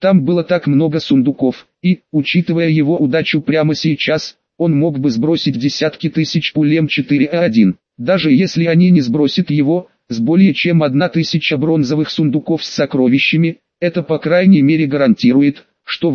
Там было так много сундуков, и, учитывая его удачу прямо сейчас, он мог бы сбросить десятки тысяч пуль М4А1. Даже если они не сбросят его, с более чем 1000 бронзовых сундуков с сокровищами, это по крайней мере гарантирует, что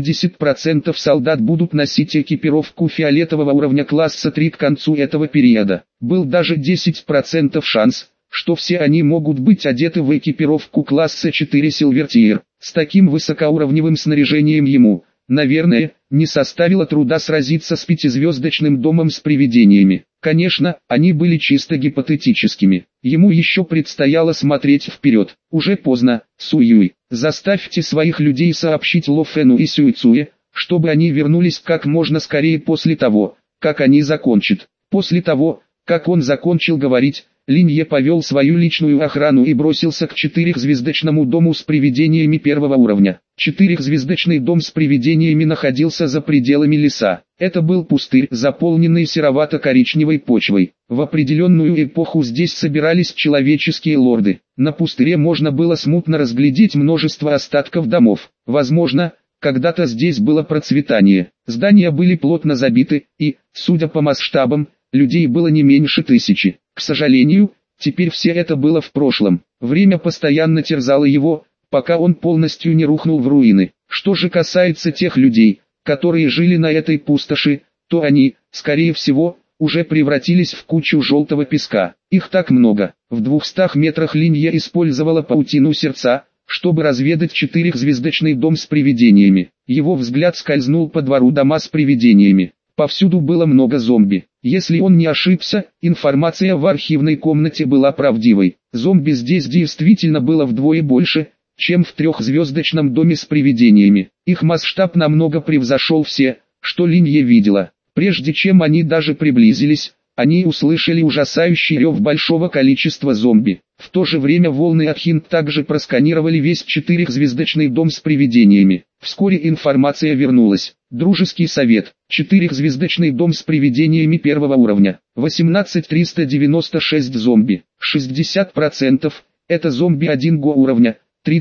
80% солдат будут носить экипировку фиолетового уровня класса 3 к концу этого периода. Был даже 10% шанс, что все они могут быть одеты в экипировку класса 4 Silver Tier. С таким высокоуровневым снаряжением ему, наверное, не составило труда сразиться с 5-звездочным домом с привидениями. Конечно, они были чисто гипотетическими. Ему еще предстояло смотреть вперед. Уже поздно, Суюй. Заставьте своих людей сообщить Ло Фену и Сюйцуе, чтобы они вернулись как можно скорее после того, как они закончат. После того, как он закончил говорить, Линье повел свою личную охрану и бросился к 4-звездочному дому с привидениями первого уровня. 4-звездочный дом с привидениями находился за пределами леса. Это был пустырь, заполненный серовато-коричневой почвой. В определенную эпоху здесь собирались человеческие лорды. На пустыре можно было смутно разглядеть множество остатков домов. Возможно, когда-то здесь было процветание. Здания были плотно забиты, и, судя по масштабам, людей было не меньше 1000. К сожалению, теперь все это было в прошлом. Время постоянно терзало его, пока он полностью не рухнул в руины. Что же касается тех людей, которые жили на этой пустоши, то они, скорее всего, уже превратились в кучу желтого песка. Их так много. В 200 метрах Линья использовала паутину сердца, чтобы разведать 4-звездочный дом с привидениями. Его взгляд скользнул по двору дома с привидениями. Повсюду было много зомби. Если он не ошибся, информация в архивной комнате была правдивой. Зомби здесь действительно было вдвое больше, чем в 3-звездочном доме с привидениями. Их масштаб намного превзошел все, что Линье видела. Прежде чем они даже приблизились, они услышали ужасающий рев большого количества зомби. В то же время волны Атхинт также просканировали весь 4-звездочный дом с привидениями. Вскоре информация вернулась. Дружеский совет. 4-звездочный дом с привидениями первого уровня. 18396 зомби. 60% это зомби 1 го уровня.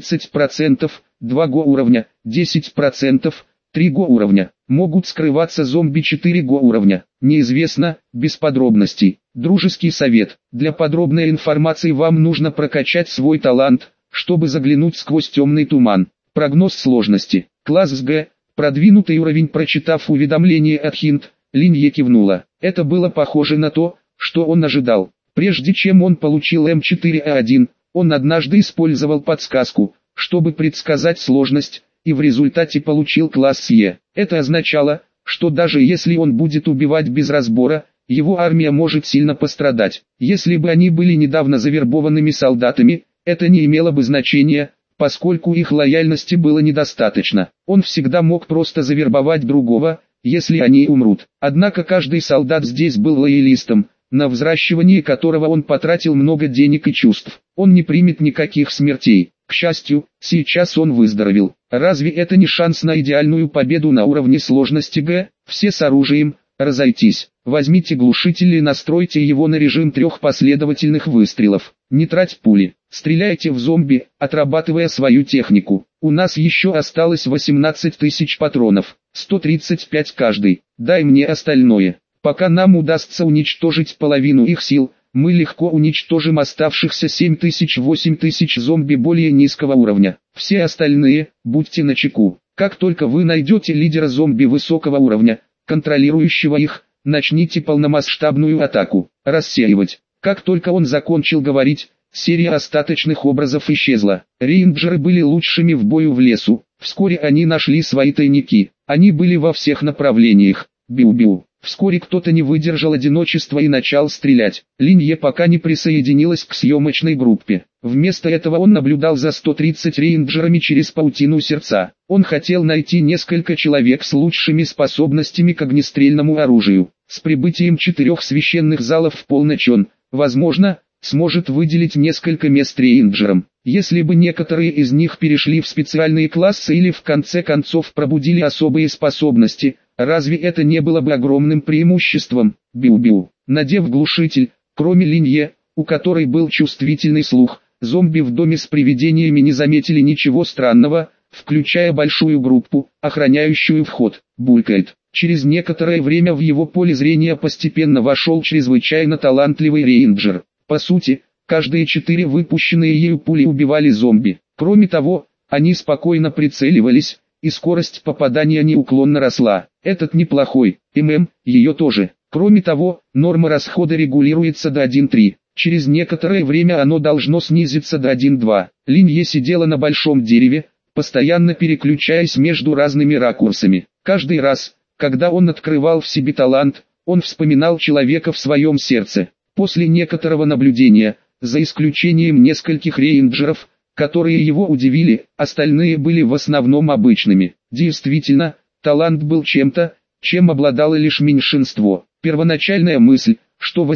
30% 2 го уровня. 10% 3 го уровня. Могут скрываться зомби 4 го уровня. Неизвестно, без подробностей. Дружеский совет. Для подробной информации вам нужно прокачать свой талант, чтобы заглянуть сквозь темный туман. Прогноз сложности. Класс Г. Продвинутый уровень. Прочитав уведомление от Хинт, Линье кивнула. Это было похоже на то, что он ожидал. Прежде чем он получил М4А1, он однажды использовал подсказку, чтобы предсказать сложность, и в результате получил класс Е. Это означало, что даже если он будет убивать без разбора, его армия может сильно пострадать. Если бы они были недавно завербованными солдатами, это не имело бы значения, поскольку их лояльности было недостаточно. Он всегда мог просто завербовать другого, если они умрут. Однако каждый солдат здесь был лоялистом, на взращивание которого он потратил много денег и чувств. Он не примет никаких смертей. К счастью, сейчас он выздоровел. Разве это не шанс на идеальную победу на уровне сложности Г? Все с оружием, разойтись. Возьмите глушитель и настройте его на режим 3 последовательных выстрелов. Не трать пули. Стреляйте в зомби, отрабатывая свою технику. У нас еще осталось 18 тысяч патронов. 135 каждый. Дай мне остальное. Пока нам удастся уничтожить половину их сил, мы легко уничтожим оставшихся 7 тысяч зомби более низкого уровня. Все остальные, будьте начеку. Как только вы найдете лидера зомби высокого уровня, контролирующего их, начните полномасштабную атаку. Рассеивать. Как только он закончил говорить, серия остаточных образов исчезла. Рейнджеры были лучшими в бою в лесу. Вскоре они нашли свои тайники. Они были во всех направлениях. Биу-биу. Вскоре кто-то не выдержал одиночества и начал стрелять. Линье пока не присоединилась к съемочной группе. Вместо этого он наблюдал за 130 рейнджерами через паутину сердца. Он хотел найти несколько человек с лучшими способностями к огнестрельному оружию. С прибытием 4 священных залов в полночь он, возможно, сможет выделить несколько мест рейнджерам. Если бы некоторые из них перешли в специальные классы или в конце концов пробудили особые способности, разве это не было бы огромным преимуществом? Биу-биу. Надев глушитель, кроме Линье, у которой был чувствительный слух, зомби в доме с привидениями не заметили ничего странного, включая большую группу, охраняющую вход. Булькает. Через некоторое время в его поле зрения постепенно вошел чрезвычайно талантливый рейнджер. По сути, каждые 4 выпущенные ею пули убивали зомби. Кроме того, они спокойно прицеливались, и скорость попадания неуклонно росла. Этот неплохой, ее тоже. Кроме того, норма расхода регулируется до 1.3. Через некоторое время оно должно снизиться до 1.2. Линье сидела на большом дереве, постоянно переключаясь между разными ракурсами. Каждый раз, когда он открывал в себе талант, он вспоминал человека в своем сердце. После некоторого наблюдения, за исключением нескольких рейнджеров, которые его удивили, остальные были в основном обычными. Действительно, талант был чем-то, чем обладало лишь меньшинство. Первоначальная мысль, что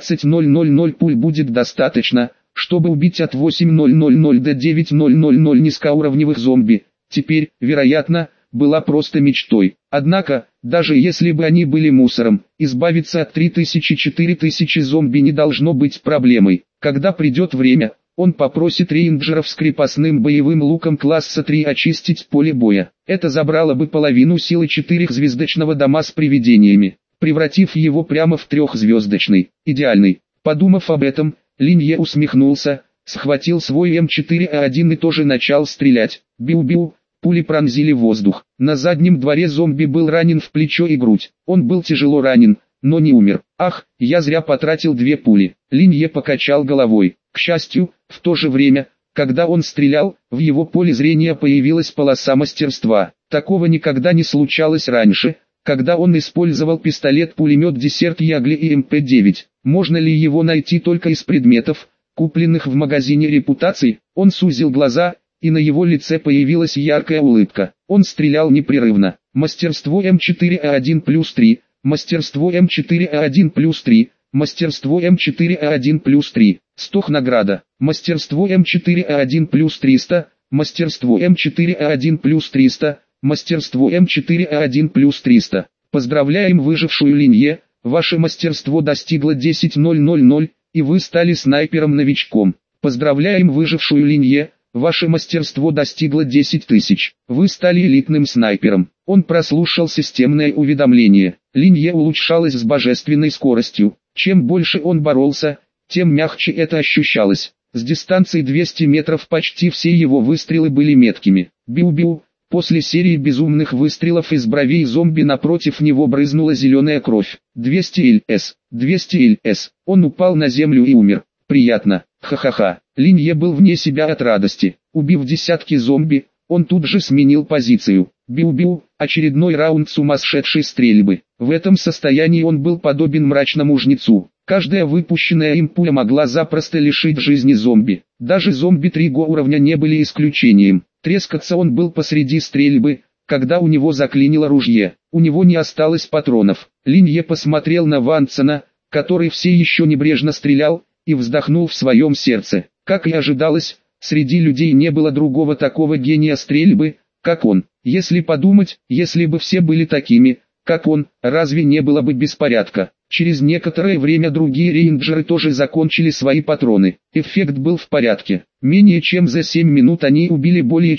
18.000 пуль будет достаточно, чтобы убить от 8.000 до 9.000 низкоуровневых зомби, теперь, вероятно, была просто мечтой. Однако, даже если бы они были мусором, избавиться от 3000-4000 зомби не должно быть проблемой. Когда придет время, он попросит рейнджеров с крепостным боевым луком класса 3 очистить поле боя. Это забрало бы половину силы 4-звездочного дома с привидениями, превратив его прямо в 3-звездочный. Идеальный. Подумав об этом, Линье усмехнулся, схватил свой М4А1 и тоже начал стрелять. Биу-биу. Пули пронзили воздух. На заднем дворе зомби был ранен в плечо и грудь. Он был тяжело ранен, но не умер. Ах, я зря потратил 2 пули. Линье покачал головой. К счастью, в то же время, когда он стрелял, в его поле зрения появилась полоса мастерства. Такого никогда не случалось раньше, когда он использовал пистолет-пулемет Десерт Ягли и МП-9. Можно ли его найти только из предметов, купленных в магазине репутаций? Он сузил глаза, и на его лице появилась яркая улыбка. Он стрелял непрерывно. Мастерство М4А1 плюс 3, мастерство М4А1 плюс 3, мастерство М4А1 плюс 3. Стох награда. Мастерство М4А1 плюс 300, мастерство М4А1 плюс 300, мастерство М4А1 плюс 300. Поздравляем выжившую Линье, ваше мастерство достигло 10.000, и вы стали снайпером-новичком. Поздравляем выжившую Линье, ваше мастерство достигло 10 тысяч. Вы стали элитным снайпером. Он прослушал системное уведомление. Линье улучшалась с божественной скоростью. Чем больше он боролся, тем мягче это ощущалось. С дистанции 200 метров почти все его выстрелы были меткими. Биу-биу. После серии безумных выстрелов из бровей зомби напротив него брызнула зеленая кровь. 200 ЛС. 200 ЛС. Он упал на землю и умер. Приятно. Ха-ха-ха. Линье был вне себя от радости. Убив десятки зомби, он тут же сменил позицию. Биу-биу, очередной раунд сумасшедшей стрельбы. В этом состоянии он был подобен мрачному жнецу. Каждая выпущенная им пуля могла запросто лишить жизни зомби. Даже зомби 3 уровня не были исключением. Трескаться он был посреди стрельбы, когда у него заклинило ружье. У него не осталось патронов. Линье посмотрел на Вансена, который все еще небрежно стрелял, и вздохнул в своем сердце. Как и ожидалось, среди людей не было другого такого гения стрельбы, как он. Если подумать, если бы все были такими, как он, разве не было бы беспорядка? Через некоторое время другие рейнджеры тоже закончили свои патроны. Эффект был в порядке. Менее чем за 7 минут они убили более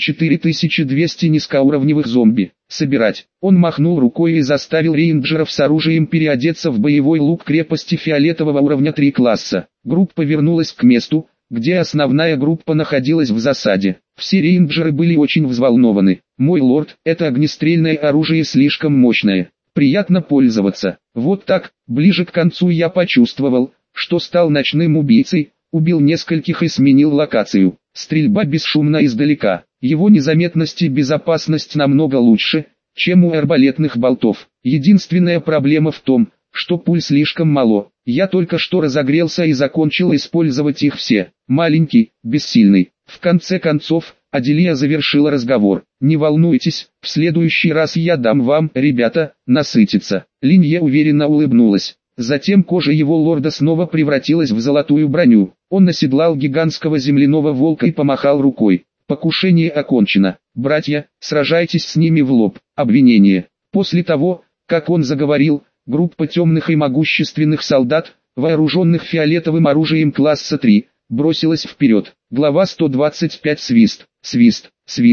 4200 низкоуровневых зомби. Собирать. Он махнул рукой и заставил рейнджеров с оружием переодеться в боевой лук крепости фиолетового уровня 3 класса. Группа вернулась к месту, где основная группа находилась в засаде. Все рейнджеры были очень взволнованы. «Мой лорд, это огнестрельное оружие слишком мощное. Приятно пользоваться». Вот так, ближе к концу я почувствовал, что стал ночным убийцей, убил нескольких и сменил локацию. Стрельба бесшумна издалека. Его незаметность и безопасность намного лучше, чем у арбалетных болтов. Единственная проблема в том, что пуль слишком мало. Я только что разогрелся и закончил использовать их все. Маленький, бессильный. В конце концов, Аделия завершила разговор. «Не волнуйтесь, в следующий раз я дам вам, ребята, насытиться». Линье уверенно улыбнулась. Затем кожа его лорда снова превратилась в золотую броню. Он оседлал гигантского земляного волка и помахал рукой. «Покушение окончено. Братья, сражайтесь с ними в лоб». Обвинение. После того, как он заговорил, группа темных и могущественных солдат, вооруженных фиолетовым оружием класса 3, бросилась вперед. Глава 125. Свист, свист, свист.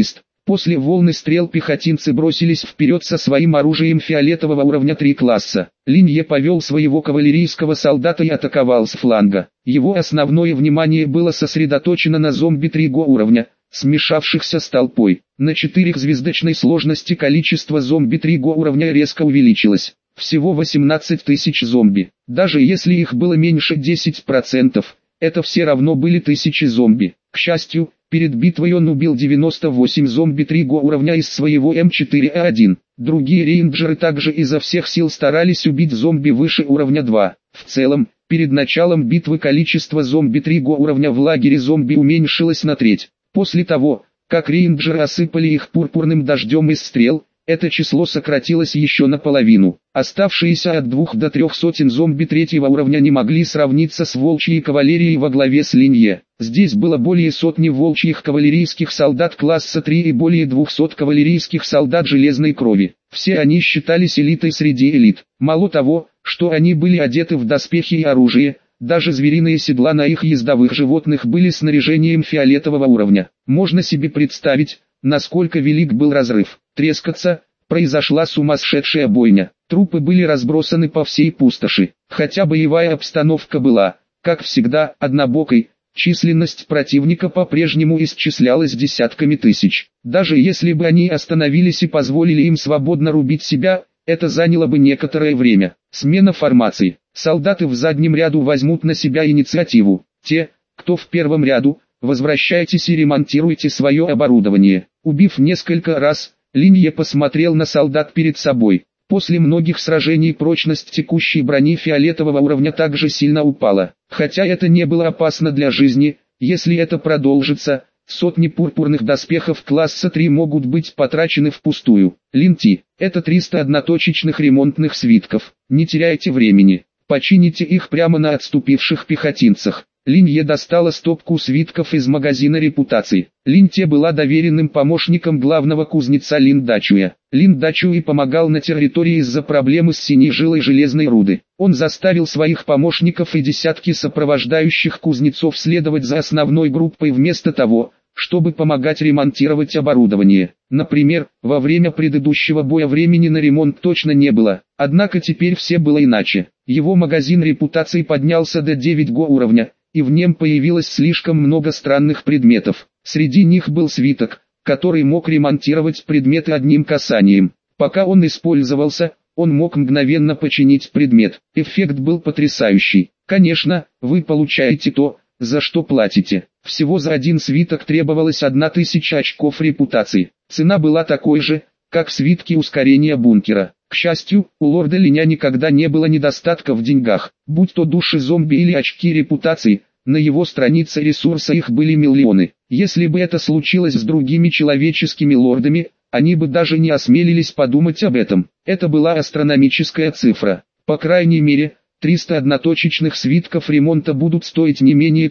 После волны стрел пехотинцы бросились вперед со своим оружием фиолетового уровня 3 класса. Линье повел своего кавалерийского солдата и атаковал с фланга. Его основное внимание было сосредоточено на зомби 3 уровня, смешавшихся с толпой. На 4-звездочной сложности количество зомби 3 уровня резко увеличилось. Всего 18 тысяч зомби. Даже если их было меньше 10%, это все равно были тысячи зомби. К счастью, перед битвой он убил 98 зомби 3 уровня из своего М4А1. Другие рейнджеры также изо всех сил старались убить зомби выше уровня 2. В целом, перед началом битвы количество зомби 3 уровня в лагере зомби уменьшилось на треть. После того, как рейнджеры осыпали их пурпурным дождем из стрел, это число сократилось еще наполовину. Оставшиеся от 2 до 3 сотен зомби 3 уровня не могли сравниться с волчьей кавалерией во главе с Линье. Здесь было более сотни волчьих кавалерийских солдат класса 3 и более 200 кавалерийских солдат железной крови. Все они считались элитой среди элит. Мало того, что они были одеты в доспехи и оружие, даже звериные седла на их ездовых животных были снаряжением фиолетового уровня. Можно себе представить, насколько велик был разрыв. Трескаться, произошла сумасшедшая бойня. Трупы были разбросаны по всей пустоши. Хотя боевая обстановка была, как всегда, однобокой, численность противника по-прежнему исчислялась десятками тысяч. Даже если бы они остановились и позволили им свободно рубить себя, это заняло бы некоторое время. Смена формаций. Солдаты в заднем ряду возьмут на себя инициативу. Те, кто в первом ряду, возвращайтесь и ремонтируйте свое оборудование. Убив несколько раз, Линье посмотрел на солдат перед собой. После многих сражений прочность текущей брони фиолетового уровня также сильно упала. Хотя это не было опасно для жизни, если это продолжится, сотни пурпурных доспехов класса 3 могут быть потрачены впустую. Линти, это 300 одноточечных ремонтных свитков. Не теряйте времени, почините их прямо на отступивших пехотинцах. Линье достала стопку свитков из магазина репутаций. Линте была доверенным помощником главного кузнеца Лин Дачуя. Лин Дачуй помогал на территории из-за проблемы с синей жилой железной руды. Он заставил своих помощников и десятки сопровождающих кузнецов следовать за основной группой вместо того, чтобы помогать ремонтировать оборудование. Например, во время предыдущего боя времени на ремонт точно не было. Однако теперь все было иначе. Его магазин репутации поднялся до 9 уровня, и в нем появилось слишком много странных предметов. Среди них был свиток, который мог ремонтировать предметы одним касанием. Пока он использовался, он мог мгновенно починить предмет. Эффект был потрясающий. Конечно, вы получаете то, за что платите. Всего за один свиток требовалось 1000 очков репутации. Цена была такой же, как свитки ускорения бункера. К счастью, у лорда Линя никогда не было недостатка в деньгах. Будь то души зомби или очки репутации, на его странице ресурса их были миллионы. Если бы это случилось с другими человеческими лордами, они бы даже не осмелились подумать об этом. Это была астрономическая цифра. По крайней мере, 300 одноточечных свитков ремонта будут стоить не менее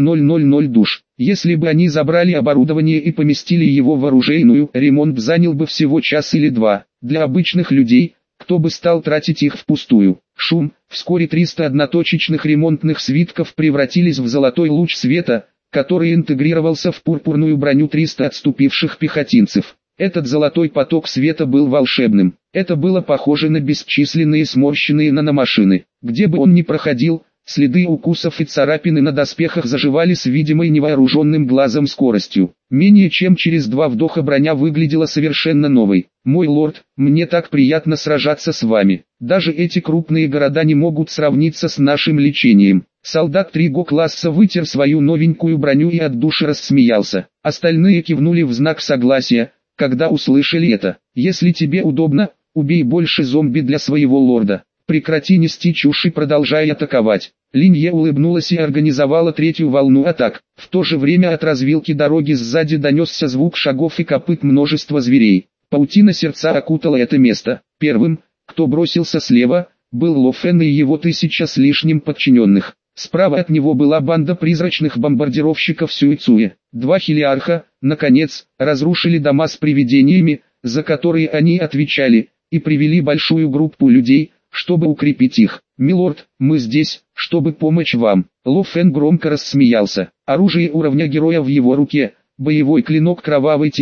300 душ. Если бы они забрали оборудование и поместили его в оружейную, ремонт занял бы всего час или два. Для обычных людей, кто бы стал тратить их впустую. Шум. Вскоре 300 одноточечных ремонтных свитков превратились в золотой луч света, который интегрировался в пурпурную броню 300 отступивших пехотинцев. Этот золотой поток света был волшебным. Это было похоже на бесчисленные сморщенные наномашины. Где бы он ни проходил, следы укусов и царапины на доспехах заживали с видимой невооруженным глазом скоростью. Менее чем через 2 вдоха броня выглядела совершенно новой. «Мой лорд, мне так приятно сражаться с вами. Даже эти крупные города не могут сравниться с нашим лечением». Солдат 3 класса вытер свою новенькую броню и от души рассмеялся. Остальные кивнули в знак согласия, когда услышали это. «Если тебе удобно, убей больше зомби для своего лорда. Прекрати нести чушь и продолжай атаковать». Линье улыбнулась и организовала 3-ю волну атак. В то же время от развилки дороги сзади донесся звук шагов и копыт множества зверей. Паутина сердца окутала это место. Первым, кто бросился слева, был Ло Фен и его 1000 с лишним подчиненных. Справа от него была банда призрачных бомбардировщиков Сюэцуэ. 2 хилиарха, наконец, разрушили дома с привидениями, за которые они отвечали, и привели большую группу людей, чтобы укрепить их. «Милорд, мы здесь, чтобы помочь вам». Ло Фен громко рассмеялся. Оружие уровня героя в его руке, боевой клинок кровавой тени,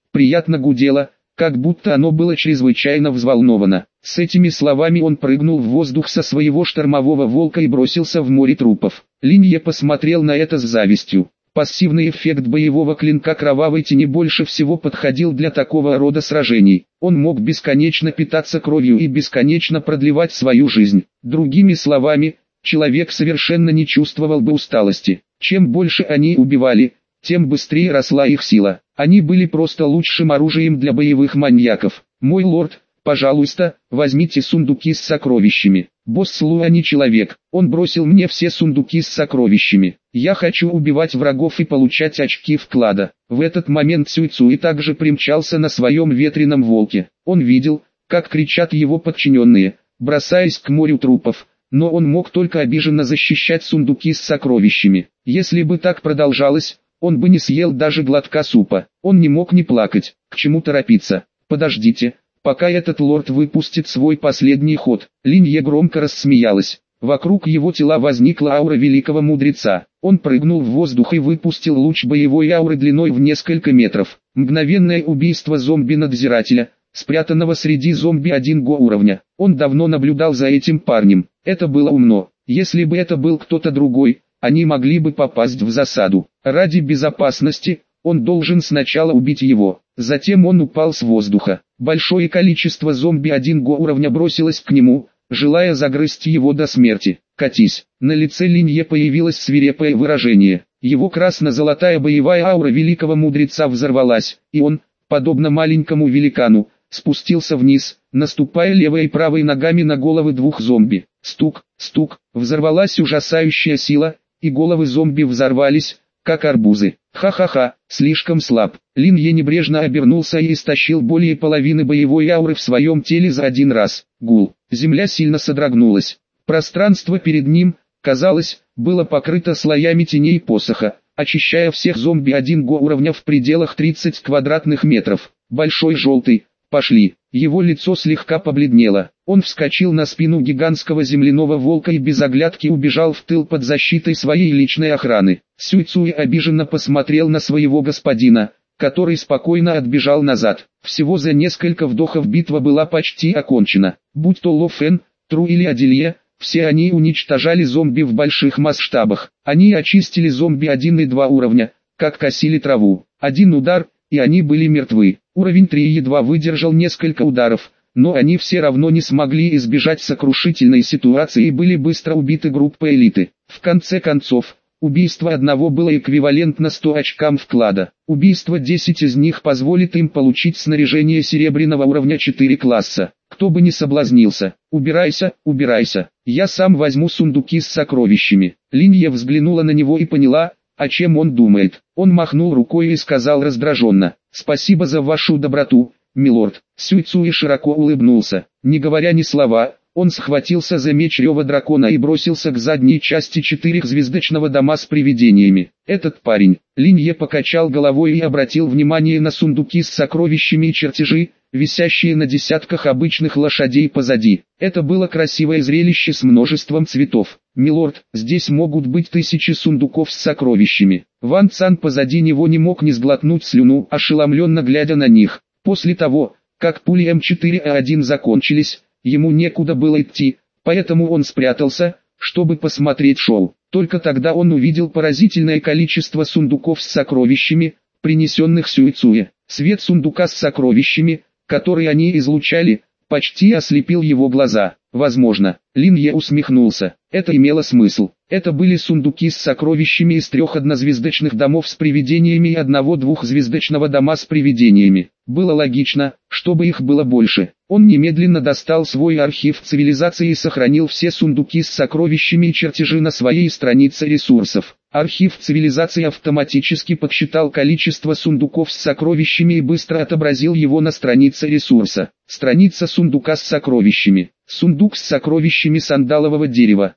приятно гудело, как будто оно было чрезвычайно взволновано. С этими словами он прыгнул в воздух со своего штормового волка и бросился в море трупов. Линье посмотрел на это с завистью. Пассивный эффект боевого клинка кровавой тени больше всего подходил для такого рода сражений. Он мог бесконечно питаться кровью и бесконечно продлевать свою жизнь. Другими словами, человек совершенно не чувствовал бы усталости. Чем больше они убивали, тем быстрее росла их сила. Они были просто лучшим оружием для боевых маньяков. «Мой лорд, пожалуйста, возьмите сундуки с сокровищами. Босс Луа не человек, он бросил мне все сундуки с сокровищами. Я хочу убивать врагов и получать очки вклада». В этот момент Цюй Цуй также примчался на своем ветреном волке. Он видел, как кричат его подчиненные, бросаясь к морю трупов, но он мог только обиженно защищать сундуки с сокровищами. Если бы так продолжалось, он бы не съел даже глотка супа. Он не мог не плакать. К чему торопиться? Подождите, пока этот лорд выпустит свой последний ход. Линье громко рассмеялась. Вокруг его тела возникла аура великого мудреца. Он прыгнул в воздух и выпустил луч боевой ауры длиной в несколько метров. Мгновенное убийство зомби-надзирателя, спрятанного среди зомби 1 уровня. Он давно наблюдал за этим парнем. Это было умно. Если бы это был кто-то другой, они могли бы попасть в засаду. Ради безопасности, он должен сначала убить его. Затем он упал с воздуха. Большое количество зомби 1 уровня бросилось к нему, желая загрызть его до смерти. «Катись!» На лице Линье появилось свирепое выражение. Его красно-золотая боевая аура великого мудреца взорвалась, и он, подобно маленькому великану, спустился вниз, наступая левой и правой ногами на головы 2 зомби. Стук, стук, взорвалась ужасающая сила, и головы зомби взорвались, как арбузы. Ха-ха-ха, слишком слаб. Линье небрежно обернулся и истощил более половины боевой ауры в своем теле за один раз. Гул. Земля сильно содрогнулась. Пространство перед ним, казалось, было покрыто слоями теней посоха, очищая всех зомби 1 уровня в пределах 30 квадратных метров. Большой желтый. Пошли. Его лицо слегка побледнело. Он вскочил на спину гигантского земляного волка и без оглядки убежал в тыл под защитой своей личной охраны. Сюй Цуй обиженно посмотрел на своего господина, который спокойно отбежал назад. Всего за несколько вдохов битва была почти окончена. Будь то Ло Фэн, Тру или Аделье, все они уничтожали зомби в больших масштабах. Они очистили зомби 1 и 2 уровня, как косили траву. Один удар, и они были мертвы. Уровень 3 едва выдержал несколько ударов, но они все равно не смогли избежать сокрушительной ситуации и были быстро убиты группой элиты. В конце концов, убийство одного было эквивалентно 100 очкам вклада. Убийство 10 из них позволит им получить снаряжение серебряного уровня 4 класса. Кто бы ни соблазнился, убирайся, убирайся. Я сам возьму сундуки с сокровищами. Линья взглянула на него и поняла, о чем он думает. Он махнул рукой и сказал раздраженно: «Спасибо за вашу доброту, милорд». Сюй Цуй широко улыбнулся. Не говоря ни слова, он схватился за меч Рева Дракона и бросился к задней части 4-звездочного дома с привидениями. Этот парень. Линье покачал головой и обратил внимание на сундуки с сокровищами и чертежи, висящие на десятках обычных лошадей позади. Это было красивое зрелище с множеством цветов. «Милорд, здесь могут быть 1000 сундуков с сокровищами». Ван Цан позади него не мог не сглотнуть слюну, ошеломленно глядя на них. После того, как пули М4А1 закончились, ему некуда было идти, поэтому он спрятался, чтобы посмотреть шоу. Только тогда он увидел поразительное количество сундуков с сокровищами, принесенных Сюй Цуя. Свет сундука с сокровищами, который они излучали, почти ослепил его глаза. Возможно, Линье усмехнулся. Это имело смысл. Это были сундуки с сокровищами из 3 однозвездочных домов с привидениями и 1 двухзвездочного дома с привидениями. Было логично, чтобы их было больше. Он немедленно достал свой архив цивилизации и сохранил все сундуки с сокровищами и чертежи на своей странице ресурсов. Архив цивилизации автоматически подсчитал количество сундуков с сокровищами и быстро отобразил его на странице ресурса. Страница сундука с сокровищами. Сундук с сокровищами сандалового дерева.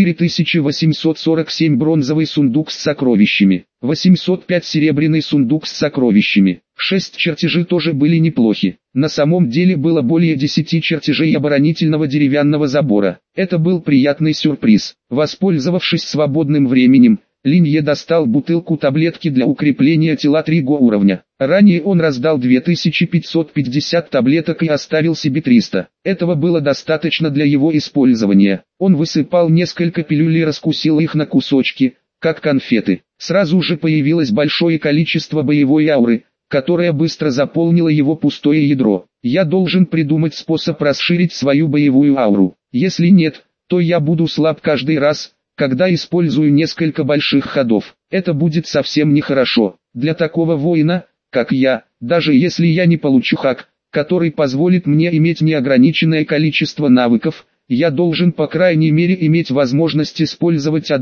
4847 бронзовый сундук с сокровищами. 805 серебряный сундук с сокровищами. 6 чертежи тоже были неплохи. На самом деле было более 10 чертежей оборонительного деревянного забора. Это был приятный сюрприз. Воспользовавшись свободным временем, Линье достал бутылку таблетки для укрепления тела 3 уровня. Ранее он раздал 2550 таблеток и оставил себе 300. Этого было достаточно для его использования. Он высыпал несколько пилюль и раскусил их на кусочки, как конфеты. Сразу же появилось большое количество боевой ауры, которая быстро заполнила его пустое ядро. Я должен придумать способ расширить свою боевую ауру. Если нет, то я буду слаб каждый раз, когда использую несколько больших ходов. Это будет совсем нехорошо. Для такого воина, как я, даже если я не получу хак, который позволит мне иметь неограниченное количество навыков, я должен по крайней мере иметь возможность использовать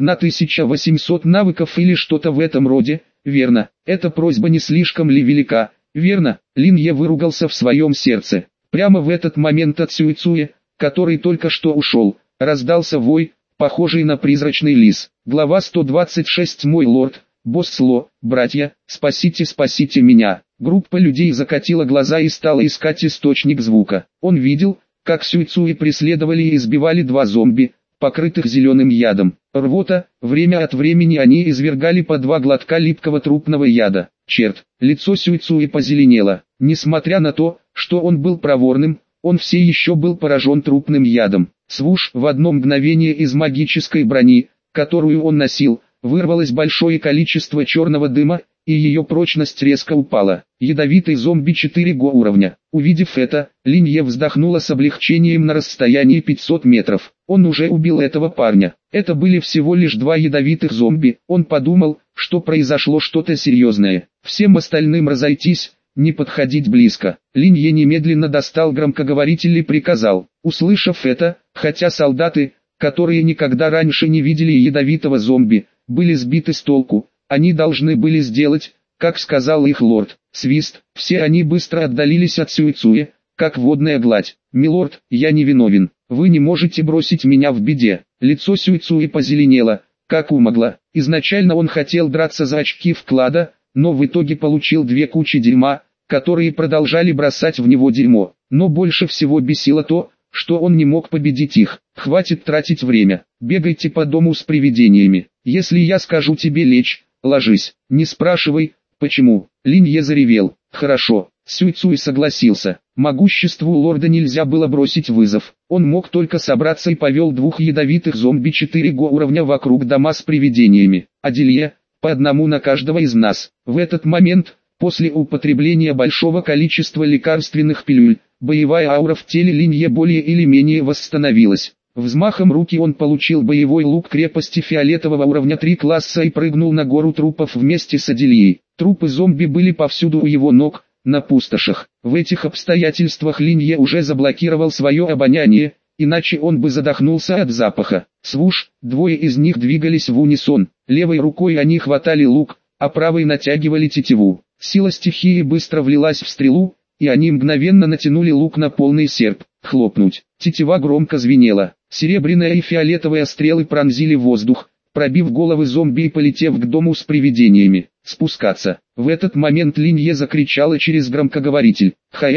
1800 навыков или что-то в этом роде, верно? Эта просьба не слишком ли велика, верно? Линье выругался в своем сердце. Прямо в этот момент от Сюэцуэ, который только что ушел, раздался вой, похожий на призрачный лис. Глава 126. Мой лорд, босс Сло, братья, спасите, спасите меня. Группа людей закатила глаза и стала искать источник звука. Он видел, как Сюэцуэ преследовали и избивали 2 зомби, покрытых зеленым ядом. Рвота, время от времени они извергали по 2 глотка липкого трупного яда. Черт, лицо Сюэцуэ позеленело. Несмотря на то, что он был проворным, он все еще был поражен трупным ядом. Свуш, в одно мгновение из магической брони, которую он носил, вырвалось большое количество черного дыма, и ее прочность резко упала. Ядовитый зомби 4 уровня. Увидев это, Линье вздохнула с облегчением на расстоянии 500 метров. Он уже убил этого парня. Это были всего лишь 2 ядовитых зомби. Он подумал, что произошло что-то серьезное. Всем остальным разойтись, не подходить близко. Линье немедленно достал громкоговоритель и приказал. Услышав это, хотя солдаты, которые никогда раньше не видели ядовитого зомби, были сбиты с толку, они должны были сделать, как сказал их лорд. Свист, все они быстро отдалились от Сюэцуэ, как водная гладь. «Милорд, я не виновен, вы не можете бросить меня в беде». Лицо Сюэцуэ позеленело, как умогло. Изначально он хотел драться за очки вклада, но в итоге получил 2 кучи дерьма, которые продолжали бросать в него дерьмо. Но больше всего бесило то, что он не мог победить их. «Хватит тратить время, бегайте по дому с привидениями. Если я скажу тебе лечь, ложись, не спрашивай, почему». Линье заревел. «Хорошо». Сюэцуэ согласился. Могуществу лорда нельзя было бросить вызов. Он мог только собраться и повел 2 ядовитых зомби 4 уровня вокруг дома с привидениями. Аделье, по одному на каждого из нас. В этот момент, после употребления большого количества лекарственных пилюль, боевая аура в теле Линье более или менее восстановилась. Взмахом руки он получил боевой лук крепости фиолетового уровня 3 класса и прыгнул на гору трупов вместе с Адельей. Трупы зомби были повсюду у его ног, на пустошах. В этих обстоятельствах Линье уже заблокировал свое обоняние, иначе он бы задохнулся от запаха. Свуш, 2 из них двигались в унисон. Левой рукой они хватали лук, а правой натягивали тетиву. Сила стихии быстро влилась в стрелу, и они мгновенно натянули лук на полный серп. Хлопнуть. Тетива громко звенела. Серебряная и фиолетовые стрелы пронзили воздух, пробив головы зомби и полетев к дому с привидениями. Спускаться. В этот момент Линье закричала через громкоговоритель.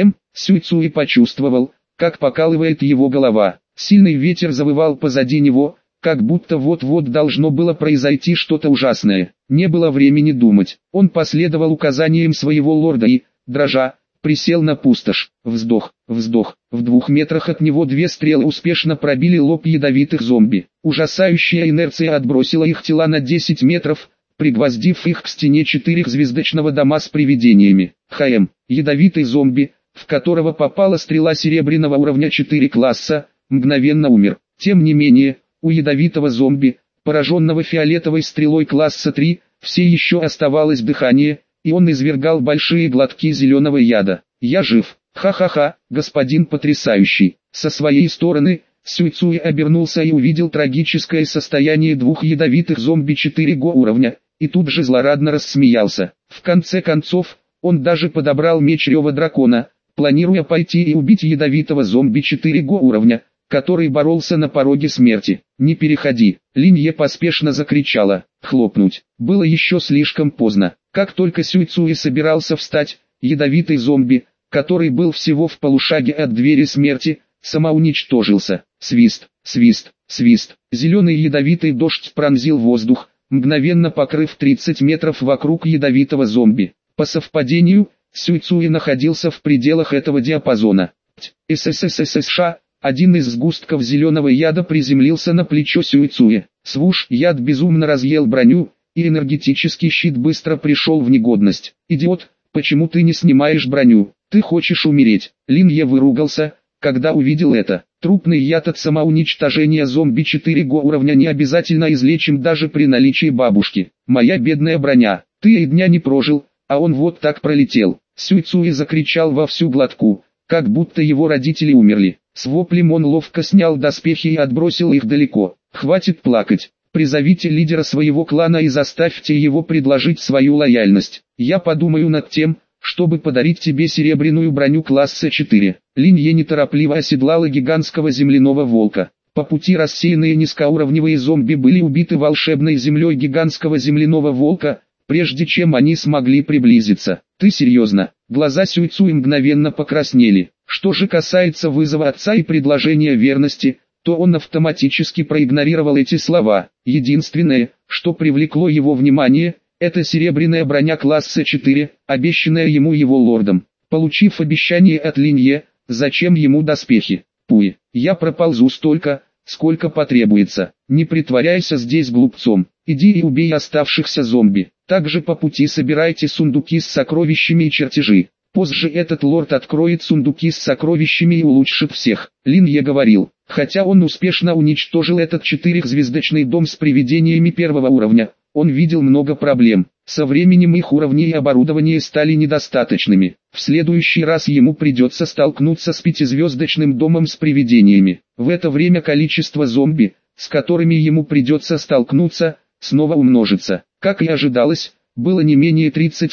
Сюэцуэ почувствовал, как покалывает его голова. Сильный ветер завывал позади него, как будто вот-вот должно было произойти что-то ужасное. Не было времени думать. Он последовал указаниям своего лорда и, дрожа, присел на пустошь. Вздох, вздох. В 2 метрах от него 2 стрелы успешно пробили лоб ядовитых зомби. Ужасающая инерция отбросила их тела на 10 метров, пригвоздив их к стене 4-звездочного дома с привидениями. Ядовитый зомби, в которого попала стрела серебряного уровня 4 класса, мгновенно умер. Тем не менее, у ядовитого зомби, пораженного фиолетовой стрелой класса 3, все еще оставалось дыхание, и он извергал большие глотки зеленого яда. «Я жив! Ха-ха-ха, господин потрясающий!» Со своей стороны, Сюэцуэ обернулся и увидел трагическое состояние 2 ядовитых зомби 4 уровня, и тут же злорадно рассмеялся. В конце концов, он даже подобрал меч Рева Дракона, планируя пойти и убить ядовитого зомби 4 уровня, который боролся на пороге смерти. «Не переходи!» Линье поспешно закричала. Хлопнуть. Было еще слишком поздно. Как только Сюэцуэ собирался встать, ядовитый зомби, который был всего в полушаге от двери смерти, самоуничтожился. Свист, свист, свист. Зеленый ядовитый дождь пронзил воздух, мгновенно покрыв 30 метров вокруг ядовитого зомби. По совпадению, Сюйцуи находился в пределах этого диапазона. СССР. Один из сгустков зеленого яда приземлился на плечо Сюйцуи. Свуш, яд безумно разъел броню, и энергетический щит быстро пришел в негодность. «Идиот, почему ты не снимаешь броню? Ты хочешь умереть?» Лин Е выругался, когда увидел это. Трупный яд от самоуничтожения зомби 4 уровня не обязательно излечим даже при наличии бабушки. «Моя бедная броня, ты и дня не прожил, а он вот так пролетел». Сюйцуи закричал во всю глотку, как будто его родители умерли. С воплем он ловко снял доспехи и отбросил их далеко. «Хватит плакать. Призовите лидера своего клана и заставьте его предложить свою лояльность. Я подумаю над тем, чтобы подарить тебе серебряную броню класса 4. Линь Е неторопливо оседлала гигантского земляного волка. По пути рассеянные низкоуровневые зомби были убиты волшебной землей гигантского земляного волка, прежде чем они смогли приблизиться. «Ты серьезно?» Глаза Сюйцуи мгновенно покраснели. Что же касается вызова отца и предложения верности, то он автоматически проигнорировал эти слова. Единственное, что привлекло его внимание, это серебряная броня класса 4, обещанная ему его лордом. Получив обещание от Линь Е, зачем ему доспехи? Пуи, я проползу столько, сколько потребуется. Не притворяйся здесь глупцом. Иди и убей оставшихся зомби. Также по пути собирайте сундуки с сокровищами и чертежи. Позже этот лорд откроет сундуки с сокровищами и улучшит всех. Линь Е говорил, хотя он успешно уничтожил этот 4-звездочный дом с привидениями первого уровня, он видел много проблем. Со временем их уровни и оборудование стали недостаточными. В следующий раз ему придется столкнуться с 5-звездочным домом с привидениями. В это время количество зомби, с которыми ему придется столкнуться, снова умножится. Как и ожидалось, было не менее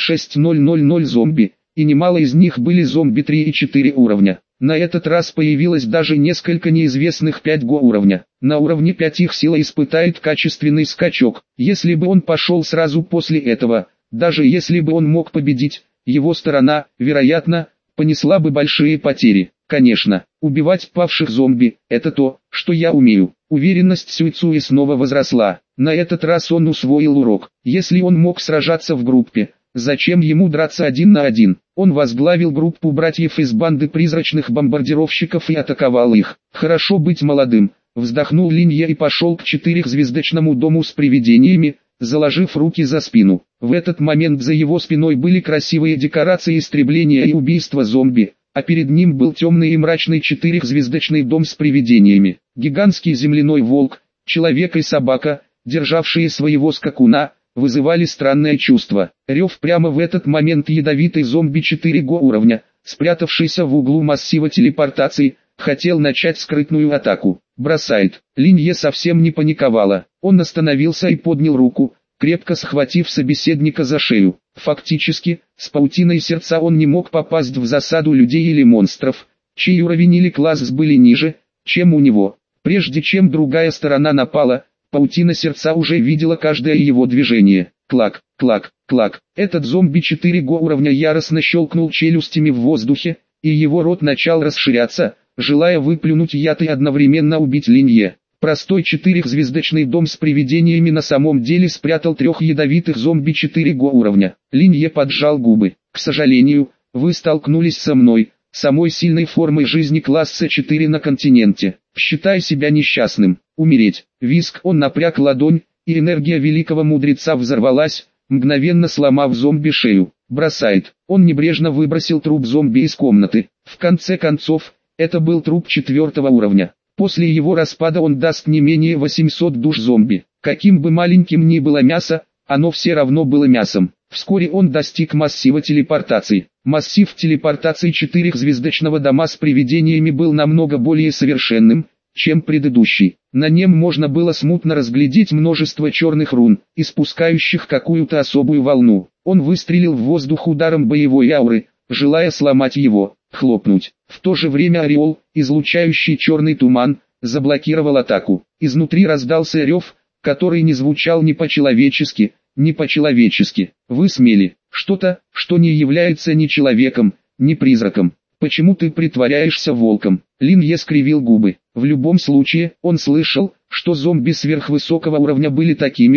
36000 зомби, и немало из них были зомби 3 и 4 уровня. На этот раз появилось даже несколько неизвестных 5 уровня. На уровне 5 их сила испытает качественный скачок. Если бы он пошел сразу после этого, даже если бы он мог победить, его сторона, вероятно, понесла бы большие потери. Конечно, убивать павших зомби – это то, что я умею. Уверенность Сюйцуи снова возросла. На этот раз он усвоил урок. Если он мог сражаться в группе, зачем ему драться один на один? Он возглавил группу братьев из банды призрачных бомбардировщиков и атаковал их. Хорошо быть молодым, вздохнул Линь Е и пошел к 4-звездочному дому с привидениями, заложив руки за спину. В этот момент за его спиной были красивые декорации истребления и убийства зомби, а перед ним был темный и мрачный 4-звездочный дом с привидениями. Гигантский земляной волк, человек и собака, державшие своего скакуна, вызывали странное чувство. Рев прямо в этот момент ядовитый зомби 4 уровня, спрятавшийся в углу массива телепортации, хотел начать скрытную атаку. Бросает. Линь Е совсем не паниковала. Он остановился и поднял руку, крепко схватив собеседника за шею. Фактически, с паутиной сердца он не мог попасть в засаду людей или монстров, чей уровень или класс были ниже, чем у него. Прежде чем другая сторона напала, паутина сердца уже видела каждое его движение. Клак, клак, клак. Этот зомби 4 уровня яростно щелкнул челюстями в воздухе, и его рот начал расширяться, желая выплюнуть яд и одновременно убить Линь Е. Простой 4-звездочный дом с привидениями на самом деле спрятал 3 ядовитых зомби 4 уровня. Линь Е поджал губы. К сожалению, вы столкнулись со мной, самой сильной формой жизни класса 4 на континенте. Считай себя несчастным. Умереть. Виск. Он напряг ладонь, и энергия великого мудреца взорвалась, мгновенно сломав зомби шею. Бросает. Он небрежно выбросил труп зомби из комнаты. В конце концов, это был труп 4 уровня. После его распада он даст не менее 800 душ зомби. Каким бы маленьким ни было мясо, оно все равно было мясом. Вскоре он достиг массива телепортации. Массив телепортации 4-звездочного дома с привидениями был намного более совершенным, чем предыдущий. На нем можно было смутно разглядеть множество черных рун, испускающих какую-то особую волну. Он выстрелил в воздух ударом боевой ауры, желая сломать его, хлопнуть. В то же время ореол, излучающий черный туман, заблокировал атаку. Изнутри раздался рев, который не звучал ни по-человечески, ни по-человечески. Вы смели что-то, что не является ни человеком, ни призраком. Почему ты притворяешься волком? Линь Е скривил губы. В любом случае, он слышал, что зомби сверхвысокого уровня были такими же,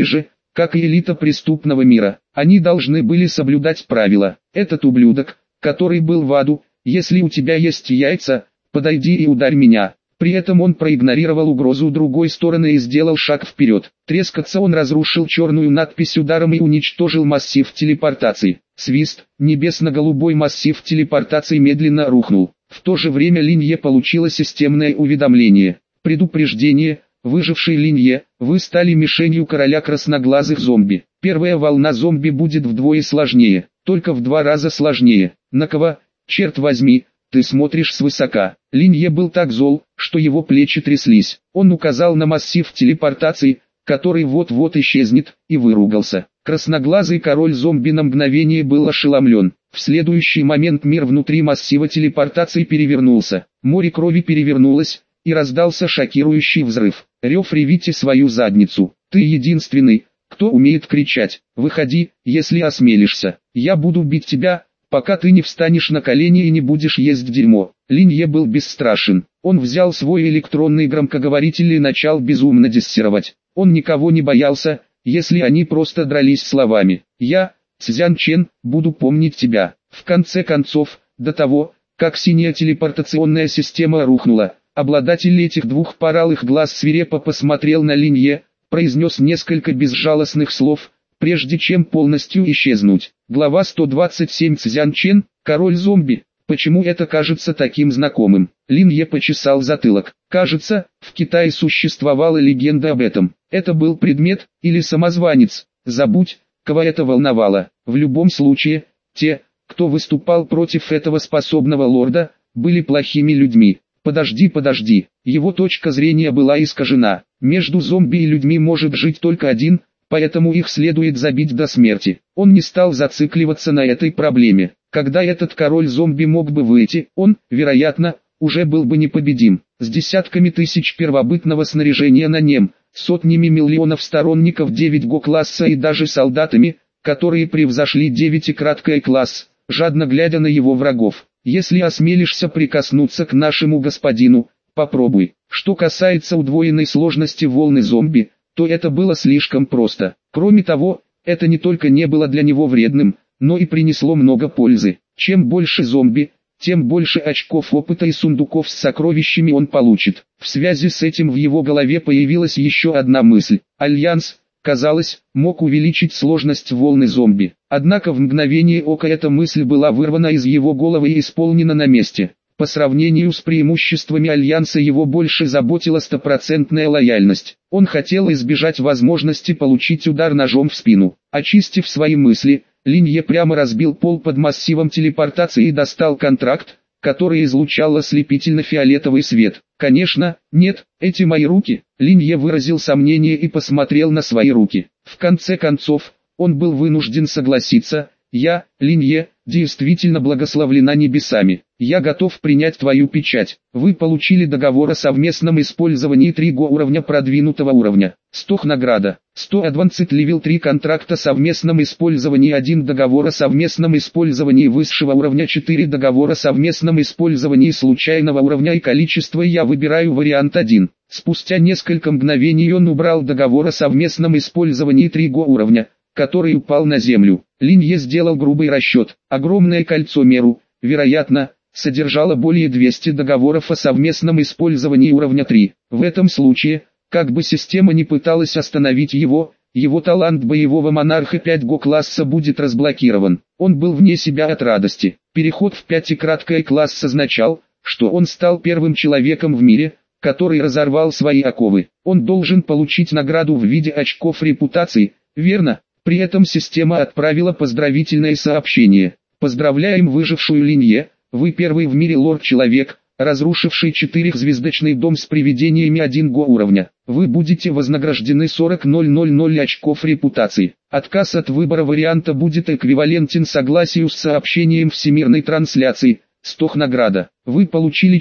как и элита преступного мира. Они должны были соблюдать правила. Этот ублюдок, который был в аду, если у тебя есть яйца, подойди и ударь меня. При этом он проигнорировал угрозу другой стороны и сделал шаг вперед. Трескаться он разрушил черную надпись ударом и уничтожил массив телепортации. Свист, небесно-голубой массив телепортации медленно рухнул. В то же время Линье получила системное уведомление. Предупреждение, выживший Линье, вы стали мишенью короля красноглазых зомби. Первая волна зомби будет вдвое сложнее, только в 2 раза сложнее. На кого, черт возьми, ты смотришь свысока? Линье был так зол, что его плечи тряслись. Он указал на массив телепортации, который вот-вот исчезнет, и выругался. Красноглазый король зомби на мгновение был ошеломлен. В следующий момент мир внутри массива телепортации перевернулся. Море крови перевернулось, и раздался шокирующий взрыв. Рев «Ревите свою задницу! Ты единственный, кто умеет кричать! Выходи, если осмелишься! Я буду бить тебя, пока ты не встанешь на колени и не будешь есть дерьмо!» Линье был бесстрашен. Он взял свой электронный громкоговоритель и начал безумно диссировать. Он никого не боялся, если они просто дрались словами. «Я, Цзян Чен, буду помнить тебя». В конце концов, до того, как синяя телепортационная система рухнула, обладатель этих 2 паралых глаз свирепо посмотрел на Линье, произнес несколько безжалостных слов, прежде чем полностью исчезнуть. Глава 127. Цзян Чен, король зомби. Почему это кажется таким знакомым? Линье почесал затылок. Кажется, в Китае существовала легенда об этом. Это был предмет, или самозванец. Забудь, кого это волновало. В любом случае, те, кто выступал против этого способного лорда, были плохими людьми. Подожди. Его точка зрения была искажена. Между зомби и людьми может жить только один, поэтому их следует забить до смерти. Он не стал зацикливаться на этой проблеме. Когда этот король зомби мог бы выйти, он, вероятно, уже был бы непобедим. С десятками тысяч первобытного снаряжения на нем, сотнями миллионов сторонников 9 Го-класса и даже солдатами, которые превзошли 9 краткий класс, жадно глядя на его врагов. Если осмелишься прикоснуться к нашему господину, попробуй. Что касается удвоенной сложности волны зомби, то это было слишком просто. Кроме того, это не только не было для него вредным, но и принесло много пользы. Чем больше зомби, тем больше очков опыта и сундуков с сокровищами он получит. В связи с этим в его голове появилась еще одна мысль. Альянс, казалось, мог увеличить сложность волны зомби. Однако в мгновение ока эта мысль была вырвана из его головы и исполнена на месте. По сравнению с преимуществами Альянса его больше заботила стопроцентная лояльность. Он хотел избежать возможности получить удар ножом в спину. Очистив свои мысли, Линье прямо разбил пол под массивом телепортации и достал контракт, который излучал ослепительно-фиолетовый свет. «Конечно, нет, эти мои руки». Линье выразил сомнение и посмотрел на свои руки. В конце концов, он был вынужден согласиться. «Я, Линье, действительно благословлена небесами. Я готов принять твою печать. Вы получили договор о совместном использовании 3 уровня продвинутого уровня. 100 награда. 100 Advanced Level 3 контракта о совместном использовании 1 договор о совместном использовании высшего уровня 4 договора о совместном использовании случайного уровня и количество. Я выбираю вариант 1. Спустя несколько мгновений он убрал договор о совместном использовании 3 уровня, который упал на землю. Линье сделал грубый расчет. Огромное кольцо Меру, вероятно, содержало более 200 договоров о совместном использовании уровня 3. В этом случае, как бы система ни пыталась остановить его талант боевого монарха 5 Го-класса будет разблокирован. Он был вне себя от радости. Переход в 5 краткий класс означал, что он стал первым человеком в мире, который разорвал свои оковы. Он должен получить награду в виде очков репутации, верно? При этом система отправила поздравительное сообщение. Поздравляем выжившую Линье, вы первый в мире лорд-человек, разрушивший 4-звездочный дом с привидениями 1 уровня. Вы будете вознаграждены 40,000 очков репутации. Отказ от выбора варианта будет эквивалентен согласию с сообщением всемирной трансляции. 100 награда. Вы получили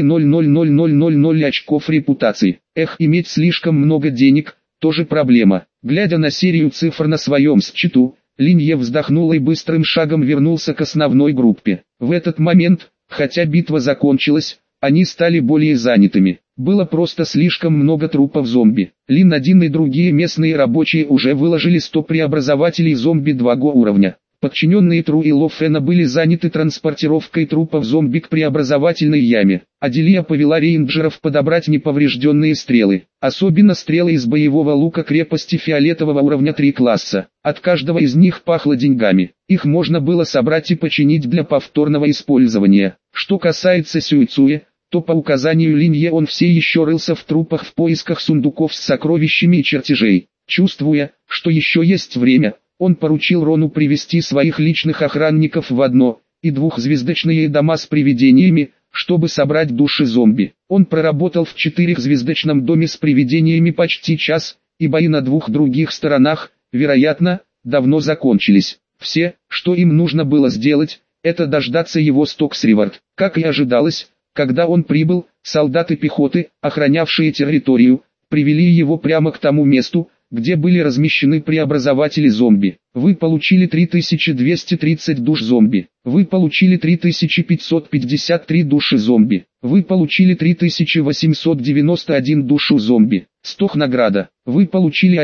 4,000 очков репутации. Иметь слишком много денег – тоже проблема. Глядя на серию цифр на своем счету, Линье вздохнул и быстрым шагом вернулся к основной группе. В этот момент, хотя битва закончилась, они стали более занятыми. Было просто слишком много трупов зомби. Лин-1 и другие местные рабочие уже выложили 100 преобразователей зомби 2 уровня. Подчиненные Тру и Ло Фена были заняты транспортировкой трупов зомби к преобразовательной яме. Аделия повела рейнджеров подобрать неповрежденные стрелы, особенно стрелы из боевого лука крепости фиолетового уровня 3 класса. От каждого из них пахло деньгами. Их можно было собрать и починить для повторного использования. Что касается Сюйцуэ, то по указанию Линье он все еще рылся в трупах в поисках сундуков с сокровищами и чертежей. Чувствуя, что еще есть время, он поручил Рону привести своих личных охранников в 1- и 2-звездочные дома с привидениями, чтобы собрать души зомби. Он проработал в 4-звездочном доме с привидениями почти час, и бои на 2 других сторонах, вероятно, давно закончились. Все, что им нужно было сделать, это дождаться его Стоксривард. Как и ожидалось, когда он прибыл, солдаты пехоты, охранявшие территорию, привели его прямо к тому месту, где были размещены преобразователи зомби. Вы получили 3230 душ зомби. Вы получили 3553 души зомби. Вы получили 3891 душу зомби. Сток награда. Вы получили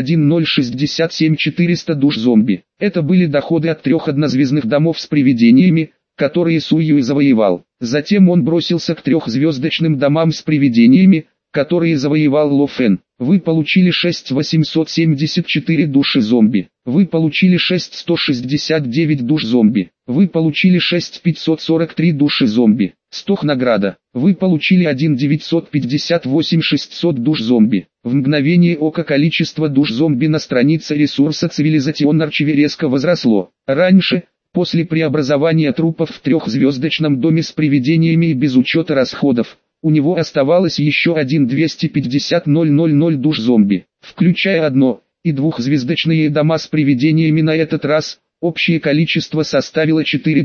1067400 душ зомби. Это были доходы от 3 однозвездных домов с привидениями, которые Суюй завоевал. Затем он бросился к 3-звездочным домам с привидениями, которые завоевал Ло Фен. Вы получили 6874 души зомби. Вы получили 6169 душ зомби. Вы получили 6543 души зомби. Сток награда. Вы получили 1958 600 душ зомби. В мгновение ока количество душ зомби на странице ресурса Цивилизацион Арчиви резко возросло. Раньше, после преобразования трупов в 3-звездочном доме с привидениями и без учета расходов, у него оставалось еще 1250 000 душ зомби, включая 1- и 2-звездочные дома с привидениями. На этот раз, общее количество составило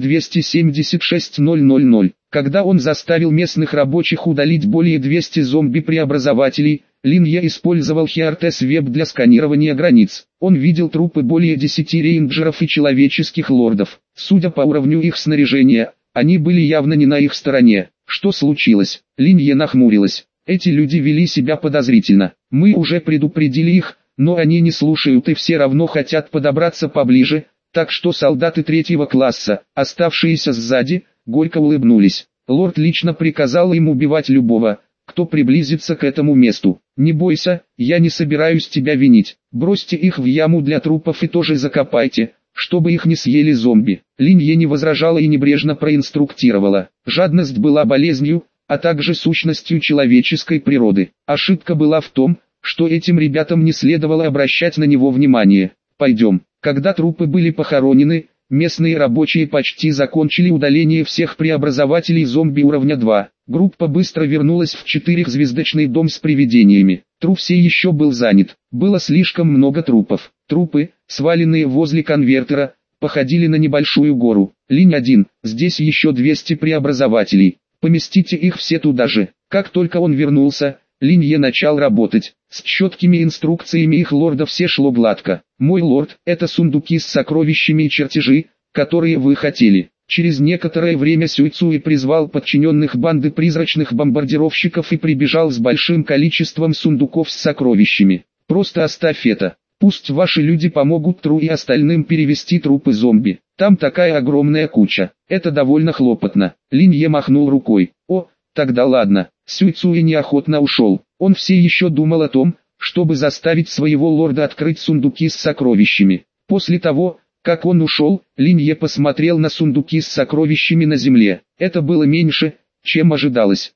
4276 000. Когда он заставил местных рабочих удалить более 200 зомби-преобразователей, Линья использовал Хиартес Веб для сканирования границ. Он видел трупы более 10 рейнджеров и человеческих лордов. Судя по уровню их снаряжения, они были явно не на их стороне. Что случилось? Линья нахмурилась. Эти люди вели себя подозрительно. Мы уже предупредили их, но они не слушают и все равно хотят подобраться поближе, так что солдаты 3-го класса, оставшиеся сзади, горько улыбнулись. Лорд лично приказал им убивать любого, кто приблизится к этому месту. Не бойся, я не собираюсь тебя винить. Бросьте их в яму для трупов и тоже закопайте, чтобы их не съели зомби. Линье не возражала и небрежно проинструктировала. Жадность была болезнью, а также сущностью человеческой природы. Ошибка была в том, что этим ребятам не следовало обращать на него внимание. Пойдем. Когда трупы были похоронены, местные рабочие почти закончили удаление всех преобразователей зомби уровня 2. Группа быстро вернулась в 4-звездочный дом с привидениями. Тру все еще был занят. Было слишком много трупов. Трупы, сваленные возле конвертера, походили на небольшую гору. Линь-1, здесь еще 200 преобразователей. Поместите их все туда же. Как только он вернулся, Линье начал работать. С четкими инструкциями их лорда все шло гладко. «Мой лорд, это сундуки с сокровищами и чертежи, которые вы хотели». Через некоторое время Сюйцуэ призвал подчиненных банды призрачных бомбардировщиков и прибежал с большим количеством сундуков с сокровищами. «Просто оставь это. Пусть ваши люди помогут Тру и остальным перевести трупы зомби. Там такая огромная куча. Это довольно хлопотно». Линье махнул рукой. «О, тогда ладно». Сюйцуэ неохотно ушел. Он все еще думал о том, чтобы заставить своего лорда открыть сундуки с сокровищами. После того, как он ушел, Линье посмотрел на сундуки с сокровищами на земле. Это было меньше, чем ожидалось.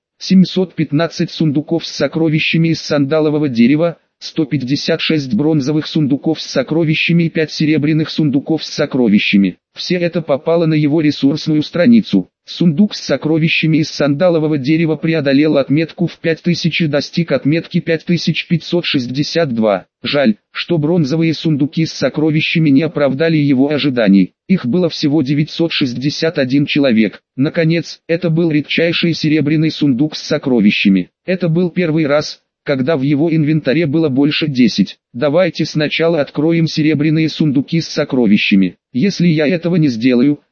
715 сундуков с сокровищами из сандалового дерева, 156 бронзовых сундуков с сокровищами и 5 серебряных сундуков с сокровищами. Все это попало на его ресурсную страницу. Сундук с сокровищами из сандалового дерева преодолел отметку в 5000 и достиг отметки 5562. Жаль, что бронзовые сундуки с сокровищами не оправдали его ожиданий. Их было всего 961 человек. Наконец, это был редчайший серебряный сундук с сокровищами. Это был первый раз, когда в его инвентаре было больше 10. Давайте сначала откроем серебряные сундуки с сокровищами. Если я этого не сделаю,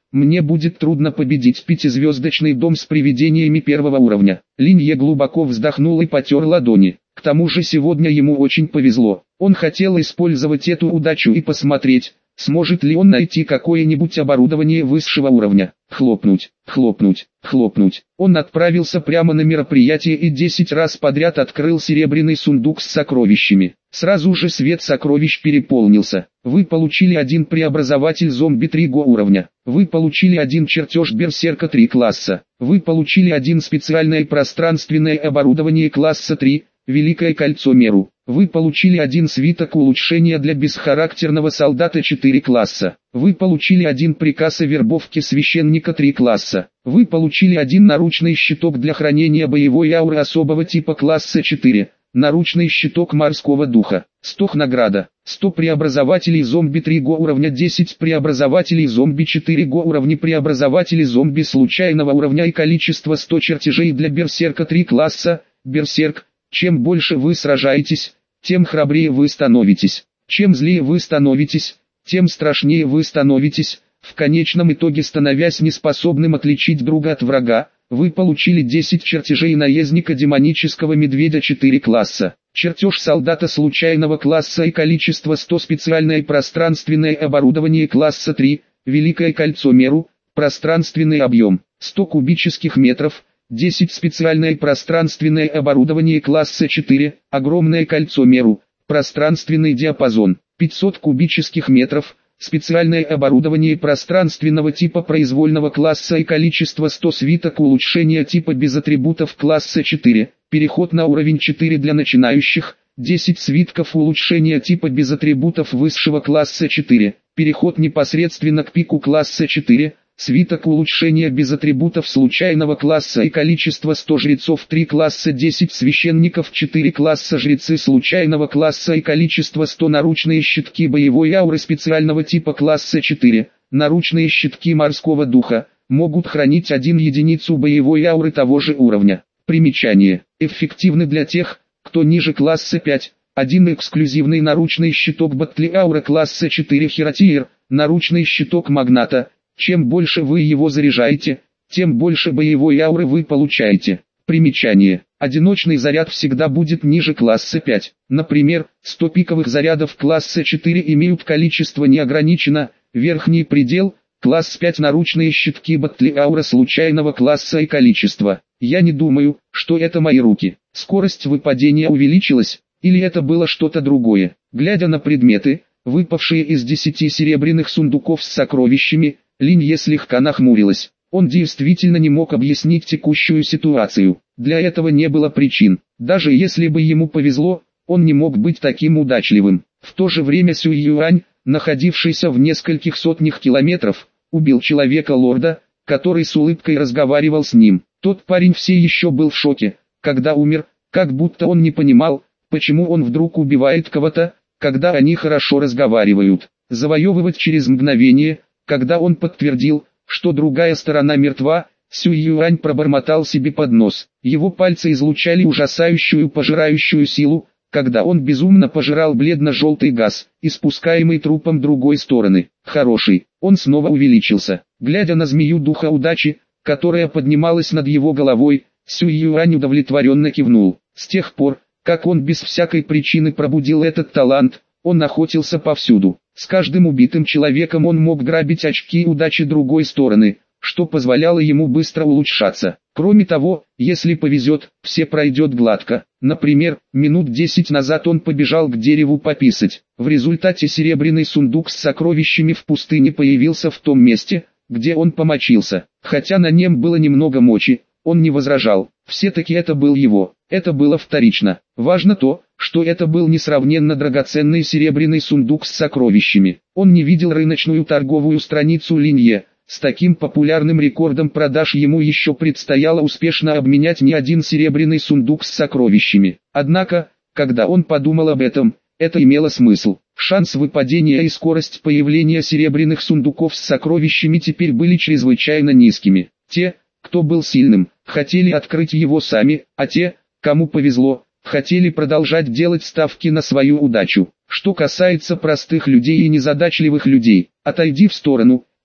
мне будет трудно победить пятизвездочный дом с привидениями первого уровня. Линье глубоко вздохнул и потер ладони. К тому же сегодня ему очень повезло. Он хотел использовать эту удачу и посмотреть, сможет ли он найти какое-нибудь оборудование высшего уровня. Хлопнуть, хлопнуть, хлопнуть. Он отправился прямо на мероприятие и 10 раз подряд открыл серебряный сундук с сокровищами. Сразу же свет сокровищ переполнился. Вы получили один преобразователь зомби 3 уровня. Вы получили один чертеж берсерка 3 класса. Вы получили один специальное пространственное оборудование класса 3, Великое кольцо Меру. Вы получили один свиток улучшения для бесхарактерного солдата 4 класса. Вы получили один приказ о вербовке священника 3 класса. Вы получили один наручный щиток для хранения боевой ауры особого типа класса 4. Наручный щиток морского духа. 100 награда. 100 преобразователей зомби 3 уровня, 10 преобразователей зомби 4 уровня, преобразователи зомби случайного уровня и количество 100 чертежей для берсерка 3 класса. Берсерк. Чем больше вы сражаетесь, тем храбрее вы становитесь. Чем злее вы становитесь, тем страшнее вы становитесь, в конечном итоге становясь неспособным отличить друга от врага. Вы получили 10 чертежей наездника демонического медведя 4 класса. Чертеж солдата случайного класса и количество 100 специальное пространственное оборудование класса 3, Великое кольцо Меру, пространственный объем, 100 кубических метров, 10 специальное пространственное оборудование класса 4, огромное кольцо Меру, пространственный диапазон, 500 кубических метров, специальное оборудование пространственного типа произвольного класса и количество 100 свиток улучшения типа без атрибутов класса 4, переход на уровень 4 для начинающих, 10 свитков улучшения типа без атрибутов высшего класса 4, переход непосредственно к пику класса 4, свиток улучшения без атрибутов случайного класса и количество 100 жрецов 3 класса, 10 священников 4 класса, жрецы случайного класса и количество 100 наручные щитки боевой ауры специального типа класса 4, наручные щитки морского духа, могут хранить 1 единицу боевой ауры того же уровня. Примечание. Эффективны для тех, кто ниже класса 5. Один эксклюзивный наручный щиток Батли аура класса 4 Хиротиер, наручный щиток Магната. Чем больше вы его заряжаете, тем больше боевой ауры вы получаете. Примечание. Одиночный заряд всегда будет ниже класса 5. Например, 100 пиковых зарядов класса 4 имеют количество неограничено, верхний предел, класс 5 наручные щитки Батли аура случайного класса и количество. Я не думаю, что это мои руки. Скорость выпадения увеличилась, или это было что-то другое. Глядя на предметы, выпавшие из 10 серебряных сундуков с сокровищами, Линье слегка нахмурилась. Он действительно не мог объяснить текущую ситуацию. Для этого не было причин. Даже если бы ему повезло, он не мог быть таким удачливым. В то же время Сюй Юань, находившийся в нескольких сотнях километров, убил человека-лорда, который с улыбкой разговаривал с ним. Тот парень все еще был в шоке, когда умер, как будто он не понимал, почему он вдруг убивает кого-то, когда они хорошо разговаривают. Завоевывать через мгновение. Когда он подтвердил, что другая сторона мертва, Сюй Юань пробормотал себе под нос. Его пальцы излучали ужасающую пожирающую силу, когда он безумно пожирал бледно-желтый газ, испускаемый трупом другой стороны. Хороший. Он снова увеличился. Глядя на змею духа удачи, которая поднималась над его головой, Сюй Юань удовлетворенно кивнул. С тех пор, как он без всякой причины пробудил этот талант, он охотился повсюду. С каждым убитым человеком он мог грабить очки удачи другой стороны, что позволяло ему быстро улучшаться. Кроме того, если повезет, все пройдет гладко. Например, минут 10 назад он побежал к дереву пописать. В результате серебряный сундук с сокровищами в пустыне появился в том месте, где он помочился. Хотя на нем было немного мочи, он не возражал. Все-таки это был его. Это было вторично. Важно то, что это был несравненно драгоценный серебряный сундук с сокровищами. Он не видел рыночную торговую страницу Линье. С таким популярным рекордом продаж ему еще предстояло успешно обменять не один серебряный сундук с сокровищами. Однако, когда он подумал об этом, это имело смысл. Шанс выпадения и скорость появления серебряных сундуков с сокровищами теперь были чрезвычайно низкими. Те, кто был сильным, хотели открыть его сами, а те, кому повезло, хотели продолжать делать ставки на свою удачу. Что касается простых людей и незадачливых людей, отойди в сторону,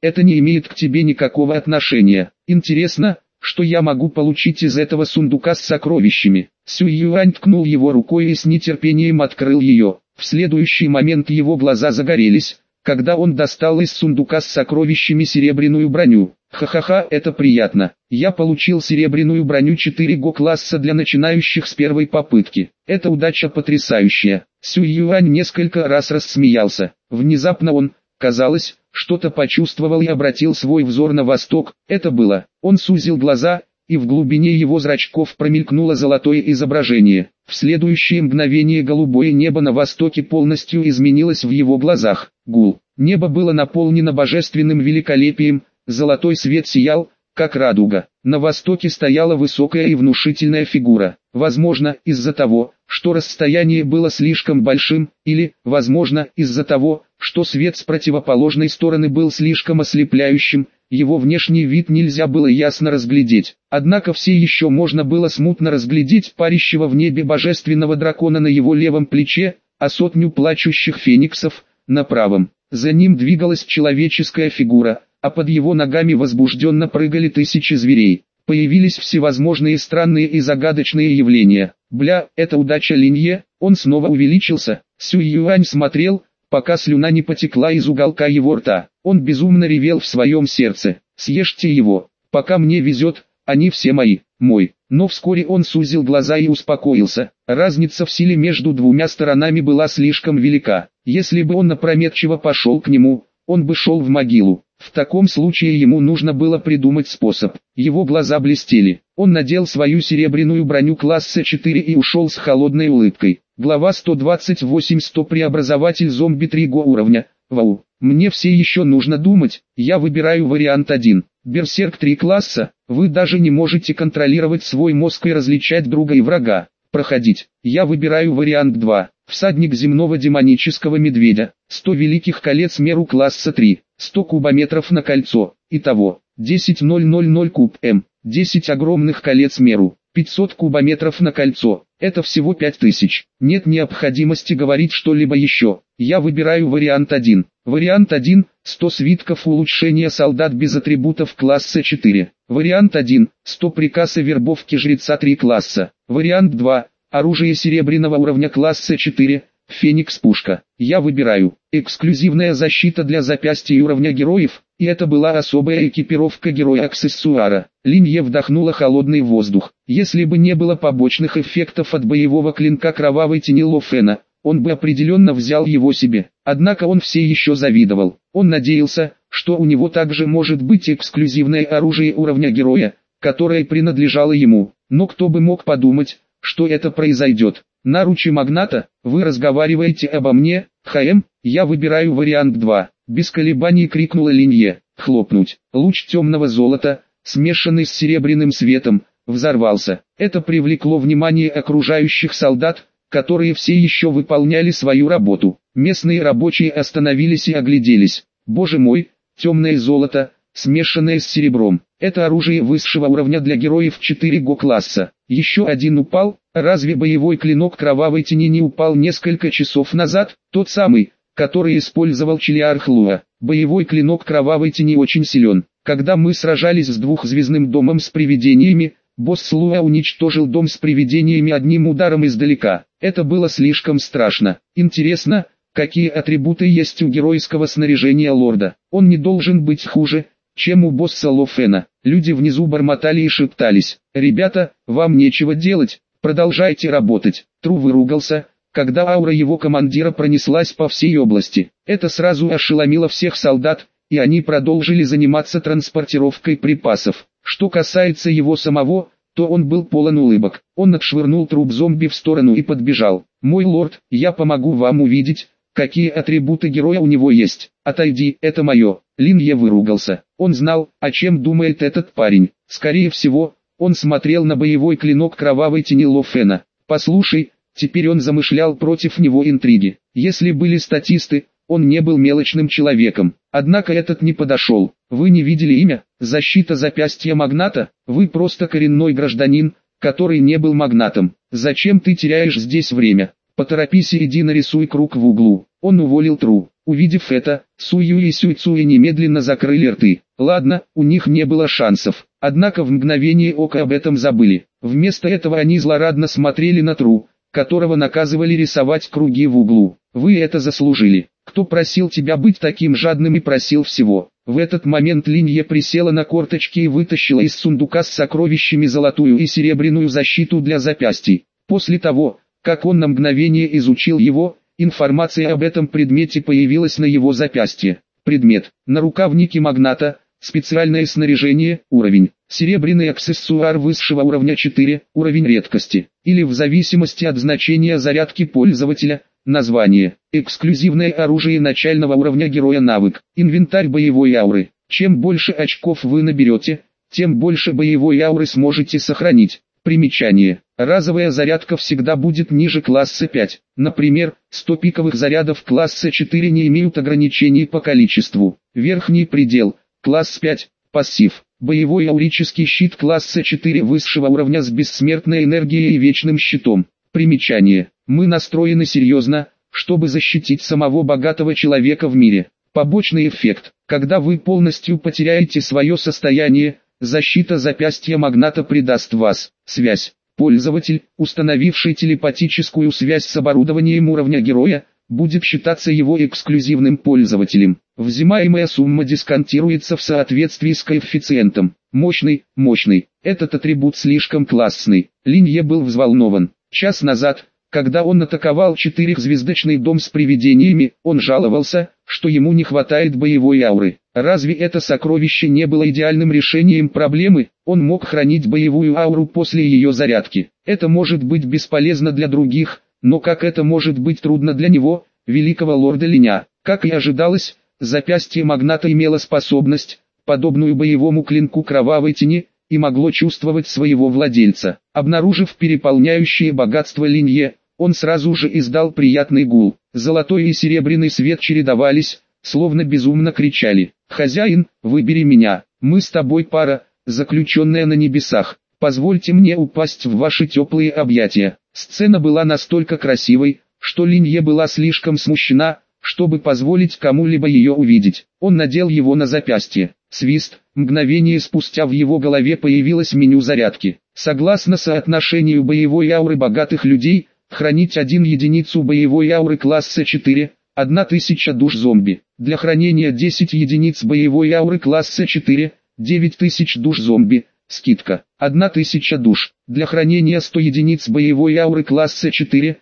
это не имеет к тебе никакого отношения. Интересно, что я могу получить из этого сундука с сокровищами? Сюй Юань ткнул его рукой и с нетерпением открыл ее. В следующий момент его глаза загорелись, когда он достал из сундука с сокровищами серебряную броню. Ха-ха-ха, это приятно. Я получил серебряную броню 4 класса для начинающих с первой попытки. Эта удача потрясающая. Сюй Юань несколько раз рассмеялся. Внезапно он, казалось, что-то почувствовал и обратил свой взор на восток. Это было. Он сузил глаза, и в глубине его зрачков промелькнуло золотое изображение. В следующее мгновение голубое небо на востоке полностью изменилось в его глазах. Гул. Небо было наполнено божественным великолепием, золотой свет сиял, как радуга. На востоке стояла высокая и внушительная фигура. Возможно, из-за того, что расстояние было слишком большим, или, возможно, из-за того, что свет с противоположной стороны был слишком ослепляющим, его внешний вид нельзя было ясно разглядеть. Однако все еще можно было смутно разглядеть парящего в небе божественного дракона на его левом плече, а 100 плачущих фениксов на правом. За ним двигалась человеческая фигура, а под его ногами возбужденно прыгали тысячи зверей. Появились всевозможные странные и загадочные явления. Бля, это удача Линье, он снова увеличился. Сюй Юань смотрел, пока слюна не потекла из уголка его рта. Он безумно ревел в своем сердце. Съешьте его, пока мне везет, они все мои, мой. Но вскоре он сузил глаза и успокоился. Разница в силе между двумя сторонами была слишком велика. Если бы он опрометчиво пошел к нему, он бы шел в могилу. В таком случае ему нужно было придумать способ. Его глаза блестели. Он надел свою серебряную броню класса 4 и ушел с холодной улыбкой. Глава 128. 100 преобразователь зомби 3 уровня. Вау. Мне все еще нужно думать. Я выбираю вариант 1. Берсерк 3 класса. Вы даже не можете контролировать свой мозг и различать друга и врага. Проходить. Я выбираю вариант 2. Всадник земного демонического медведя. 100 великих колец меру класса 3. 100 кубометров на кольцо. Итого. 10,000 куб М. 10 огромных колец меру. 500 кубометров на кольцо. Это всего 5000. Нет необходимости говорить что-либо еще. Я выбираю вариант 1. Вариант 1. 100 свитков улучшения солдат без атрибутов класса 4. Вариант 1. 100 приказа вербовки жреца 3 класса. Вариант 2. Оружие серебряного уровня класса 4. Феникс-пушка. Я выбираю. Эксклюзивная защита для запястья уровня героев, и это была особая экипировка героя-аксессуара. Линье вдохнула холодный воздух. Если бы не было побочных эффектов от боевого клинка кровавой тени Ло Фена, он бы определенно взял его себе. Однако он все еще завидовал. Он надеялся, что у него также может быть эксклюзивное оружие уровня героя, которое принадлежало ему. Но кто бы мог подумать, что это произойдет. Наручи магната, вы разговариваете обо мне, ХМ, я выбираю вариант 2. Без колебаний крикнула Линье. Хлопнуть. Луч темного золота, смешанный с серебряным светом, взорвался. Это привлекло внимание окружающих солдат, которые все еще выполняли свою работу. Местные рабочие остановились и огляделись. Боже мой, темное золото, смешанное с серебром. Это оружие высшего уровня для героев 4 класса. Еще один упал. Разве боевой клинок кровавой тени не упал несколько часов назад? Тот самый, который использовал Чилиарх Луа. Боевой клинок кровавой тени очень силен. Когда мы сражались с двухзвездным домом с привидениями, босс Луа уничтожил дом с привидениями одним ударом издалека. Это было слишком страшно. Интересно, какие атрибуты есть у геройского снаряжения лорда? Он не должен быть хуже, чем у босса Ло Фена. Люди внизу бормотали и шептались. «Ребята, вам нечего делать, продолжайте работать». Тру выругался, когда аура его командира пронеслась по всей области. Это сразу ошеломило всех солдат, и они продолжили заниматься транспортировкой припасов. Что касается его самого, то он был полон улыбок. Он отшвырнул труп зомби в сторону и подбежал. «Мой лорд, я помогу вам увидеть, какие атрибуты героя у него есть. Отойди, это мое». Линье выругался. Он знал, о чем думает этот парень. Скорее всего, он смотрел на боевой клинок кровавой тени Ло Фена. Послушай, теперь он замышлял против него интриги. Если были статисты, он не был мелочным человеком. Однако этот не подошел. Вы не видели имя? Защита запястья магната? Вы просто коренной гражданин, который не был магнатом. Зачем ты теряешь здесь время? Поторопись и иди нарисуй круг в углу. Он уволил Тру. Увидев это, Сую и Сюйцуи немедленно закрыли рты. Ладно, у них не было шансов. Однако в мгновение ока об этом забыли. Вместо этого они злорадно смотрели на Тру, которого наказывали рисовать круги в углу. Вы это заслужили. Кто просил тебя быть таким жадным и просил всего? В этот момент Линье присела на корточки и вытащила из сундука с сокровищами золотую и серебряную защиту для запястий. После того, как он на мгновение изучил его, информация об этом предмете появилась на его запястье. Предмет. Нарукавники магната. Специальное снаряжение. Уровень. Серебряный аксессуар высшего уровня 4. Уровень редкости. Или в зависимости от значения зарядки пользователя. Название. Эксклюзивное оружие начального уровня героя навык. Инвентарь боевой ауры. Чем больше очков вы наберете, тем больше боевой ауры сможете сохранить. Примечание. Разовая зарядка всегда будет ниже класса 5. Например, 100 пиковых зарядов класса 4 не имеют ограничений по количеству. Верхний предел. Класс 5. Пассив. Боевой аурический щит класса 4 высшего уровня с бессмертной энергией и вечным щитом. Примечание. Мы настроены серьезно, чтобы защитить самого богатого человека в мире. Побочный эффект. Когда вы полностью потеряете свое состояние, защита запястья магната придаст вас. Связь. Пользователь, установивший телепатическую связь с оборудованием уровня героя, будет считаться его эксклюзивным пользователем. Взимаемая сумма дисконтируется в соответствии с коэффициентом. Мощный. Этот атрибут слишком классный. Линье был взволнован. Час назад, когда он атаковал 4-звездочный дом с привидениями, он жаловался, что ему не хватает боевой ауры. Разве это сокровище не было идеальным решением проблемы? Он мог хранить боевую ауру после ее зарядки. Это может быть бесполезно для других, но как это может быть трудно для него, великого лорда Линя? Как и ожидалось, запястье магната имело способность, подобную боевому клинку кровавой тени, и могло чувствовать своего владельца. Обнаружив переполняющее богатство Линье, он сразу же издал приятный гул. Золотой и серебряный свет чередовались, словно безумно кричали: «Хозяин, выбери меня, мы с тобой пара, заключенная на небесах, позвольте мне упасть в ваши теплые объятия». Сцена была настолько красивой, что Линье была слишком смущена, чтобы позволить кому-либо ее увидеть. Он надел его на запястье. Свист. Мгновение спустя в его голове появилось меню зарядки. Согласно соотношению боевой ауры богатых людей, хранить 1 единицу боевой ауры класса 4, 1000 душ зомби. Для хранения 10 единиц боевой ауры класса 4, 9000 душ зомби. Скидка. 1000 душ. Для хранения 100 единиц боевой ауры класса 4,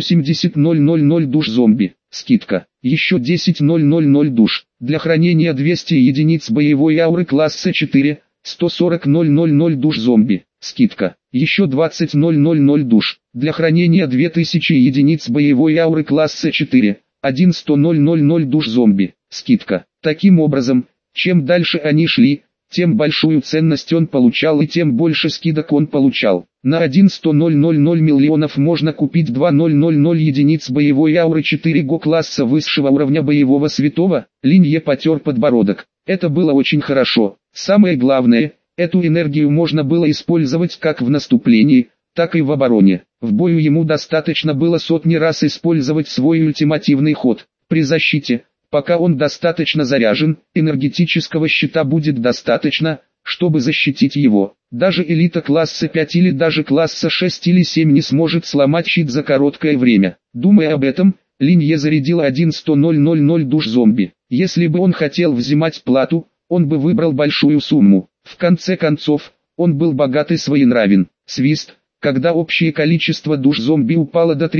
80000 душ зомби. Скидка. Еще 10000 душ. Для хранения 200 единиц боевой ауры класса 4, 140000 душ зомби. Скидка. Еще 20000 душ. Для хранения 2000 единиц боевой ауры класса 4, 11000 душ зомби. Скидка. Таким образом, чем дальше они шли, тем большую ценность он получал и тем больше скидок он получал. На 10000 миллионов можно купить 2000 единиц боевой ауры 4 го класса высшего уровня боевого святого. Линье потер подбородок. Это было очень хорошо. Самое главное, эту энергию можно было использовать как в наступлении, так и в обороне. В бою ему достаточно было сотни раз использовать свой ультимативный ход. При защите, пока он достаточно заряжен, энергетического щита будет достаточно, чтобы защитить его. Даже элита класса 5 или даже класса 6 или 7 не сможет сломать щит за короткое время. Думая об этом, Линье зарядил 10000 душ зомби. Если бы он хотел взимать плату, он бы выбрал большую сумму. В конце концов, он был богат и своенравен. Свист. Когда общее количество душ зомби упало до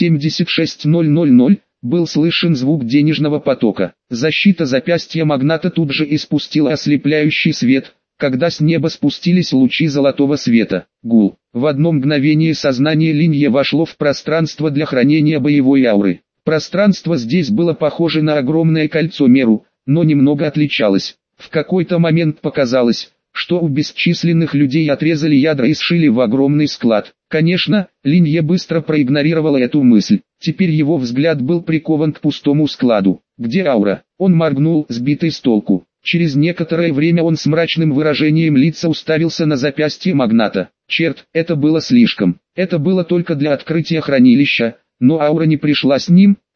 376000, был слышен звук денежного потока. Защита запястья магната тут же испустила ослепляющий свет, когда с неба спустились лучи золотого света. Гул. В одно мгновение сознание Линье вошло в пространство для хранения боевой ауры. Пространство здесь было похоже на огромное кольцо меру, но немного отличалось. В какой-то момент показалось, что у бесчисленных людей отрезали ядра и сшили в огромный склад. Конечно, Линье быстро проигнорировала эту мысль. Теперь его взгляд был прикован к пустому складу. Где аура? Он моргнул, сбитый с толку. Через некоторое время он с мрачным выражением лица уставился на запястье магната. Черт, это было слишком. Это было только для открытия хранилища, но аура не пришла с ним,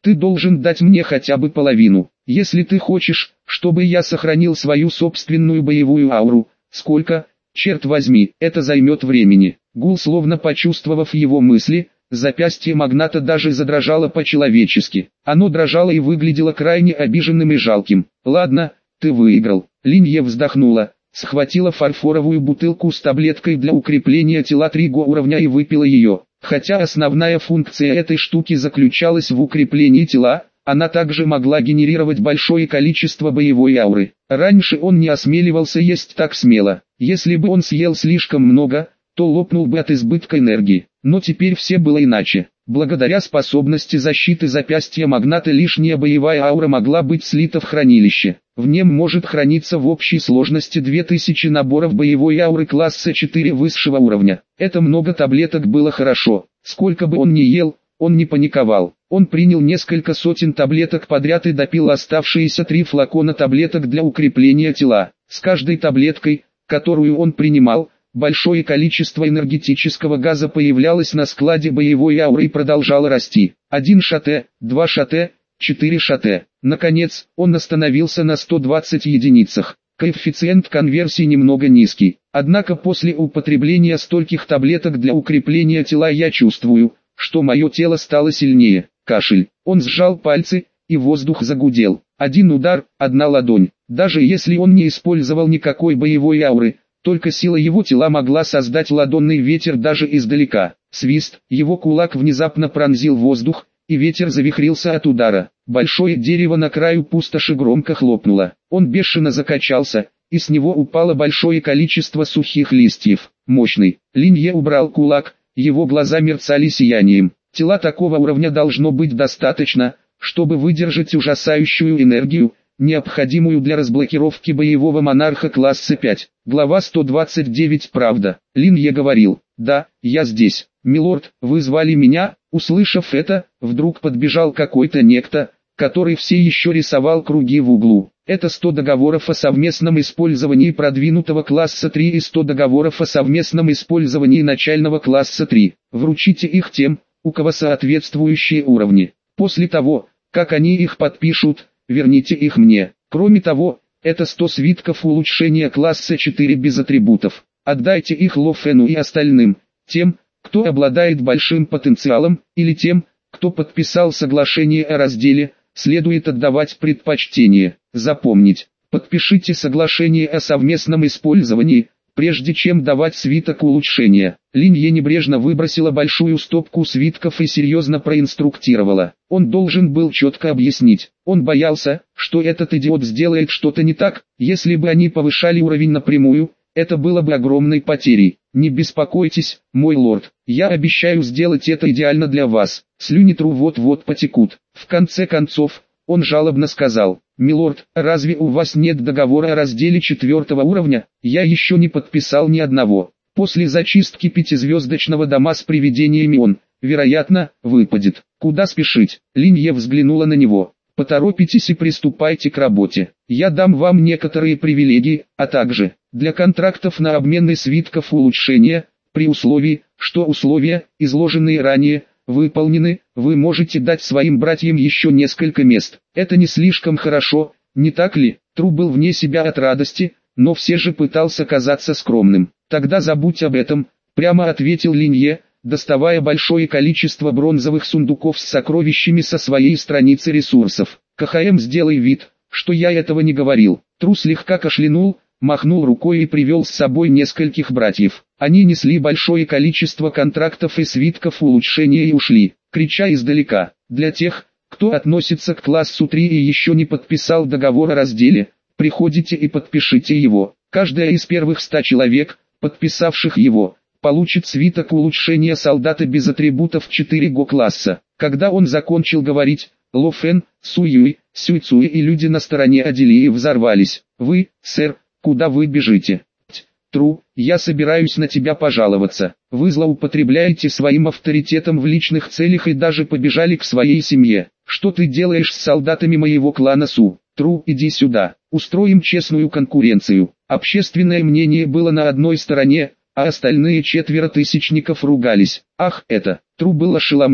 Ты должен дать мне хотя бы половину. Если ты хочешь, чтобы я сохранил свою собственную боевую ауру, сколько, черт возьми, это займет времени. Гул, словно почувствовав его мысли, запястье магната даже задрожало по-человечески. Оно дрожало и выглядело крайне обиженным и жалким. «Ладно, ты выиграл». Линье вздохнула, схватила фарфоровую бутылку с таблеткой для укрепления тела 3 уровня и выпила ее. Хотя основная функция этой штуки заключалась в укреплении тела, она также могла генерировать большое количество боевой ауры. Раньше он не осмеливался есть так смело. Если бы он съел слишком много, то лопнул бы от избытка энергии. Но теперь все было иначе. Благодаря способности защиты запястья магната лишняя боевая аура могла быть слита в хранилище. В нем может храниться в общей сложности 2000 наборов боевой ауры класса 4 высшего уровня. Это много таблеток было хорошо. Сколько бы он ни ел, он не паниковал. Он принял несколько сотен таблеток подряд и допил оставшиеся 3 флакона таблеток для укрепления тела. С каждой таблеткой, которую он принимал, большое количество энергетического газа появлялось на складе боевой ауры и продолжало расти. 1 шате, 2 шате, 4 шате. Наконец, он остановился на 120 единицах. Коэффициент конверсии немного низкий. Однако после употребления стольких таблеток для укрепления тела я чувствую, что мое тело стало сильнее. Кашель. Он сжал пальцы, и воздух загудел. 1 удар, 1 ладонь. Даже если он не использовал никакой боевой ауры, только сила его тела могла создать ладонный ветер даже издалека. Свист, его кулак внезапно пронзил воздух, и ветер завихрился от удара. Большое дерево на краю пустоши громко хлопнуло. Он бешено закачался, и с него упало большое количество сухих листьев. Мощный. Линье убрал кулак, его глаза мерцали сиянием. Тела такого уровня должно быть достаточно, чтобы выдержать ужасающую энергию, необходимую для разблокировки боевого монарха класса 5. Глава 129. Правда. Линье говорил: «Да, я здесь. Милорд, вы звали меня?» Услышав это, вдруг подбежал какой-то некто, который все еще рисовал круги в углу. Это 100 договоров о совместном использовании продвинутого класса 3 и 100 договоров о совместном использовании начального класса 3. Вручите их тем, у кого соответствующие уровни. После того, как они их подпишут, верните их мне. Кроме того, это 100 свитков улучшения класса 4 без атрибутов. Отдайте их Ло Фену и остальным, тем, кто обладает большим потенциалом, или тем, кто подписал соглашение о разделе, следует отдавать предпочтение. Запомнить. Подпишите соглашение о совместном использовании, прежде чем давать свиток улучшения. Линье небрежно выбросила большую стопку свитков и серьезно проинструктировала. Он должен был четко объяснить. Он боялся, что этот идиот сделает что-то не так. Если бы они повышали уровень напрямую, это было бы огромной потерей. Не беспокойтесь, мой лорд, я обещаю сделать это идеально для вас. Слюни Тру вот-вот потекут. В конце концов, он жалобно сказал: «Милорд, разве у вас нет договора о разделе 4 уровня? Я еще не подписал ни одного. После зачистки 5-звездочного дома с привидениями он, вероятно, выпадет. Куда спешить?» Линье взглянула на него. «Поторопитесь и приступайте к работе. Я дам вам некоторые привилегии, а также, для контрактов на обмены свитков улучшения, при условии, что условия, изложенные ранее, выполнены, вы можете дать своим братьям еще несколько мест. Это не слишком хорошо, не так ли?» Тру был вне себя от радости, но все же пытался казаться скромным. «Тогда забудь об этом», прямо ответил Линье, доставая большое количество бронзовых сундуков с сокровищами со своей страницы ресурсов. «КХМ, сделай вид, что я этого не говорил». Тру слегка кашлянул, махнул рукой и привел с собой нескольких братьев. Они несли большое количество контрактов и свитков улучшения и ушли, крича издалека: «Для тех, кто относится к классу 3 и еще не подписал договор о разделе, приходите и подпишите его. Каждая из первых 100 человек, подписавших его, получит свиток улучшения солдата без атрибутов 4 класса». Когда он закончил говорить, Ло Фен, Суюй, Сюйцуй и люди на стороне Аделии взорвались. «Вы, сэр, куда вы бежите? Тру, я собираюсь на тебя пожаловаться. Вы злоупотребляете своим авторитетом в личных целях и даже побежали к своей семье. Что ты делаешь с солдатами моего клана Су? Тру, иди сюда. Устроим честную конкуренцию». Общественное мнение было на одной стороне, а остальные 4 тысячников ругались. «Ах, это!» Тру был ошеломлен.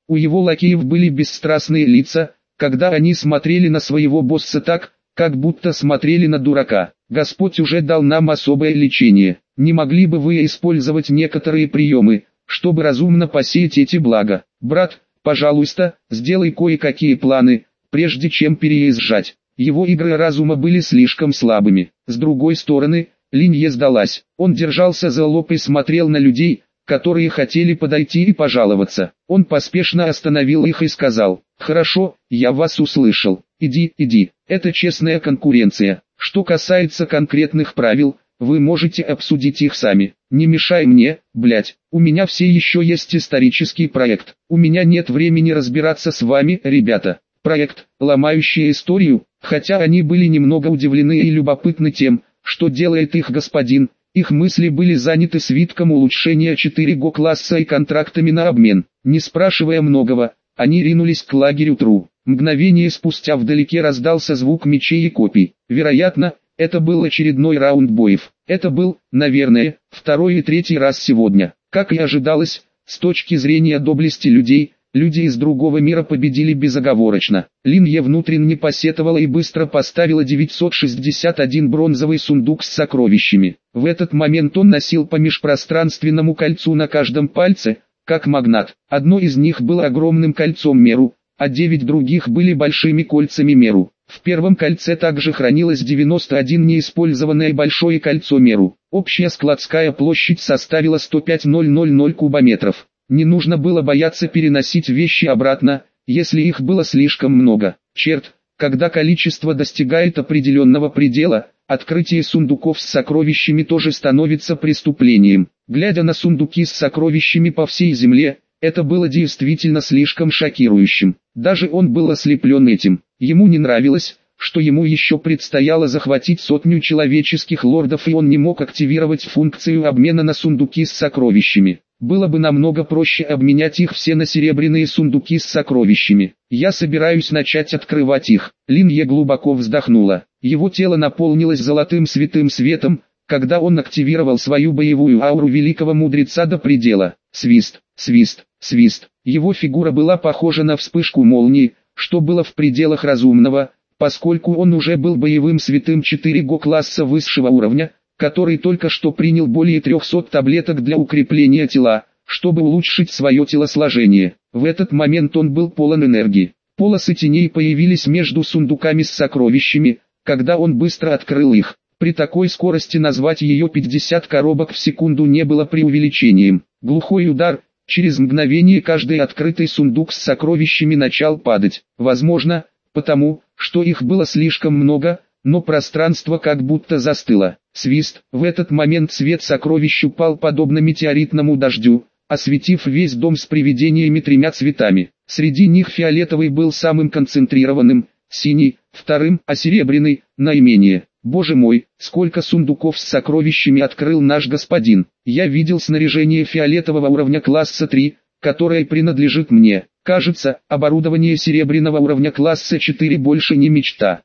У его лакеев были бесстрастные лица, когда они смотрели на своего босса так, как будто смотрели на дурака. Господь уже дал нам особое лечение. Не могли бы вы использовать некоторые приемы, чтобы разумно посеять эти блага? Брат, пожалуйста, сделай кое-какие планы, прежде чем переезжать. Его игры разума были слишком слабыми. С другой стороны, Линье сдалась. Он держался за лоб и смотрел на людей, которые хотели подойти и пожаловаться. Он поспешно остановил их и сказал: «Хорошо, я вас услышал. Иди, это честная конкуренция. Что касается конкретных правил, вы можете обсудить их сами. Не мешай мне, блять. У меня все еще есть исторический проект. У меня нет времени разбираться с вами, ребята». Проект, ломающий историю, хотя они были немного удивлены и любопытны тем, что делает их господин. Их мысли были заняты свитком улучшения 4Го класса и контрактами на обмен. Не спрашивая многого, они ринулись к лагерю Тру. Мгновение спустя вдалеке раздался звук мечей и копий. Вероятно, это был очередной раунд боев. Это был, наверное, второй и третий раз сегодня. Как и ожидалось, с точки зрения доблести людей, люди из другого мира победили безоговорочно. Линье внутренне посетовала и быстро поставила 961 бронзовый сундук с сокровищами. В этот момент он носил по межпространственному кольцу на каждом пальце, как магнат. Одно из них было огромным кольцом Меру, а 9 других были большими кольцами Меру. В первом кольце также хранилось 91 неиспользованное большое кольцо Меру. Общая складская площадь составила 105,000 кубометров. Не нужно было бояться переносить вещи обратно, если их было слишком много. Черт, когда количество достигает определенного предела, открытие сундуков с сокровищами тоже становится преступлением. Глядя на сундуки с сокровищами по всей земле, это было действительно слишком шокирующим. Даже он был ослеплен этим. Ему не нравилось, что ему еще предстояло захватить 100 человеческих лордов, и он не мог активировать функцию обмена на сундуки с сокровищами. Было бы намного проще обменять их все на серебряные сундуки с сокровищами. Я собираюсь начать открывать их. Линье глубоко вздохнула. Его тело наполнилось золотым святым светом, когда он активировал свою боевую ауру великого мудреца до предела. Свист, свист, свист. Его фигура была похожа на вспышку молнии, что было в пределах разумного, поскольку он уже был боевым святым 4Го класса высшего уровня, который только что принял более 300 таблеток для укрепления тела, чтобы улучшить свое телосложение. В этот момент он был полон энергии. Полосы теней появились между сундуками с сокровищами, когда он быстро открыл их. При такой скорости назвать ее 50 коробок в секунду не было преувеличением. Глухой удар, через мгновение каждый открытый сундук с сокровищами начал падать. Возможно, потому, что их было слишком много, но пространство как будто застыло. Свист. В этот момент свет сокровищ упал подобно метеоритному дождю, осветив весь дом с привидениями 3 цветами. Среди них фиолетовый был самым концентрированным, синий – вторым, а серебряный – наименее. Боже мой, сколько сундуков с сокровищами открыл наш господин. Я видел снаряжение фиолетового уровня класса 3, которое принадлежит мне. Кажется, оборудование серебряного уровня класса 4 больше не мечта.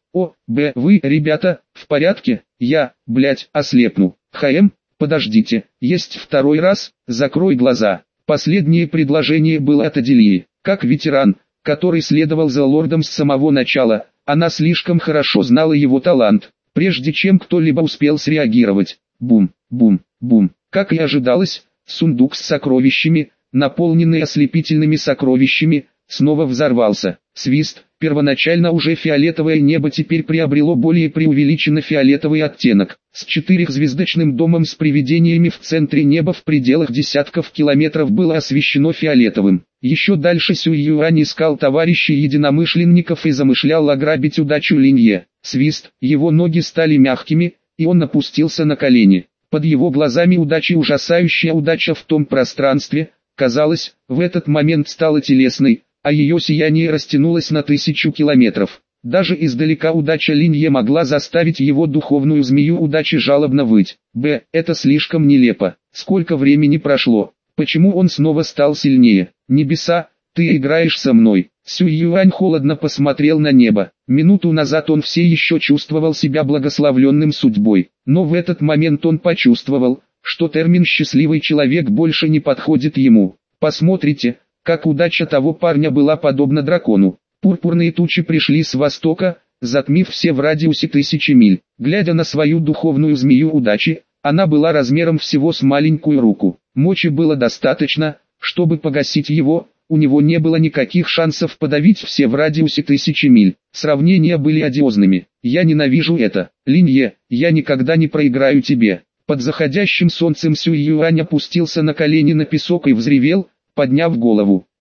Вы, ребята, в порядке? Я, ослепну. Подождите, есть второй раз, закрой глаза. Последнее предложение было от Аделии. Как ветеран, который следовал за лордом с самого начала, она слишком хорошо знала его талант, прежде чем кто-либо успел среагировать. Бум, бум, бум. Как и ожидалось, сундук с сокровищами, наполненный ослепительными сокровищами, снова взорвался. Свист. Первоначально уже фиолетовое небо теперь приобрело более преувеличенно фиолетовый оттенок. С 4-звездочным домом с привидениями в центре неба в пределах десятков километров было освещено фиолетовым. Еще дальше Сюй Юань искал товарищей единомышленников и замышлял ограбить удачу Линье. Свист. Его ноги стали мягкими, и он опустился на колени. Под его глазами удача, ужасающая удача в том пространстве, казалось, в этот момент стала телесной, а ее сияние растянулось на 1000 километров. Даже издалека удача Линье могла заставить его духовную змею удачи жалобно выть. Это слишком нелепо. Сколько времени прошло? Почему он снова стал сильнее? Небеса, ты играешь со мной. Сюй Юань холодно посмотрел на небо. Минуту назад он все еще чувствовал себя благословленным судьбой. Но в этот момент он почувствовал, что термин «счастливый человек» больше не подходит ему. Посмотрите, как удача того парня была подобна дракону. Пурпурные тучи пришли с востока, затмив все в радиусе 1000 миль. Глядя на свою духовную змею удачи, она была размером всего с маленькую руку. Мочи было достаточно, чтобы погасить его, у него не было никаких шансов подавить все в радиусе 1000 миль. Сравнения были одиозными. Я ненавижу это. Линье, я никогда не проиграю тебе. Под заходящим солнцем Сюй Юань опустился на колени на песок и взревел, подняв голову.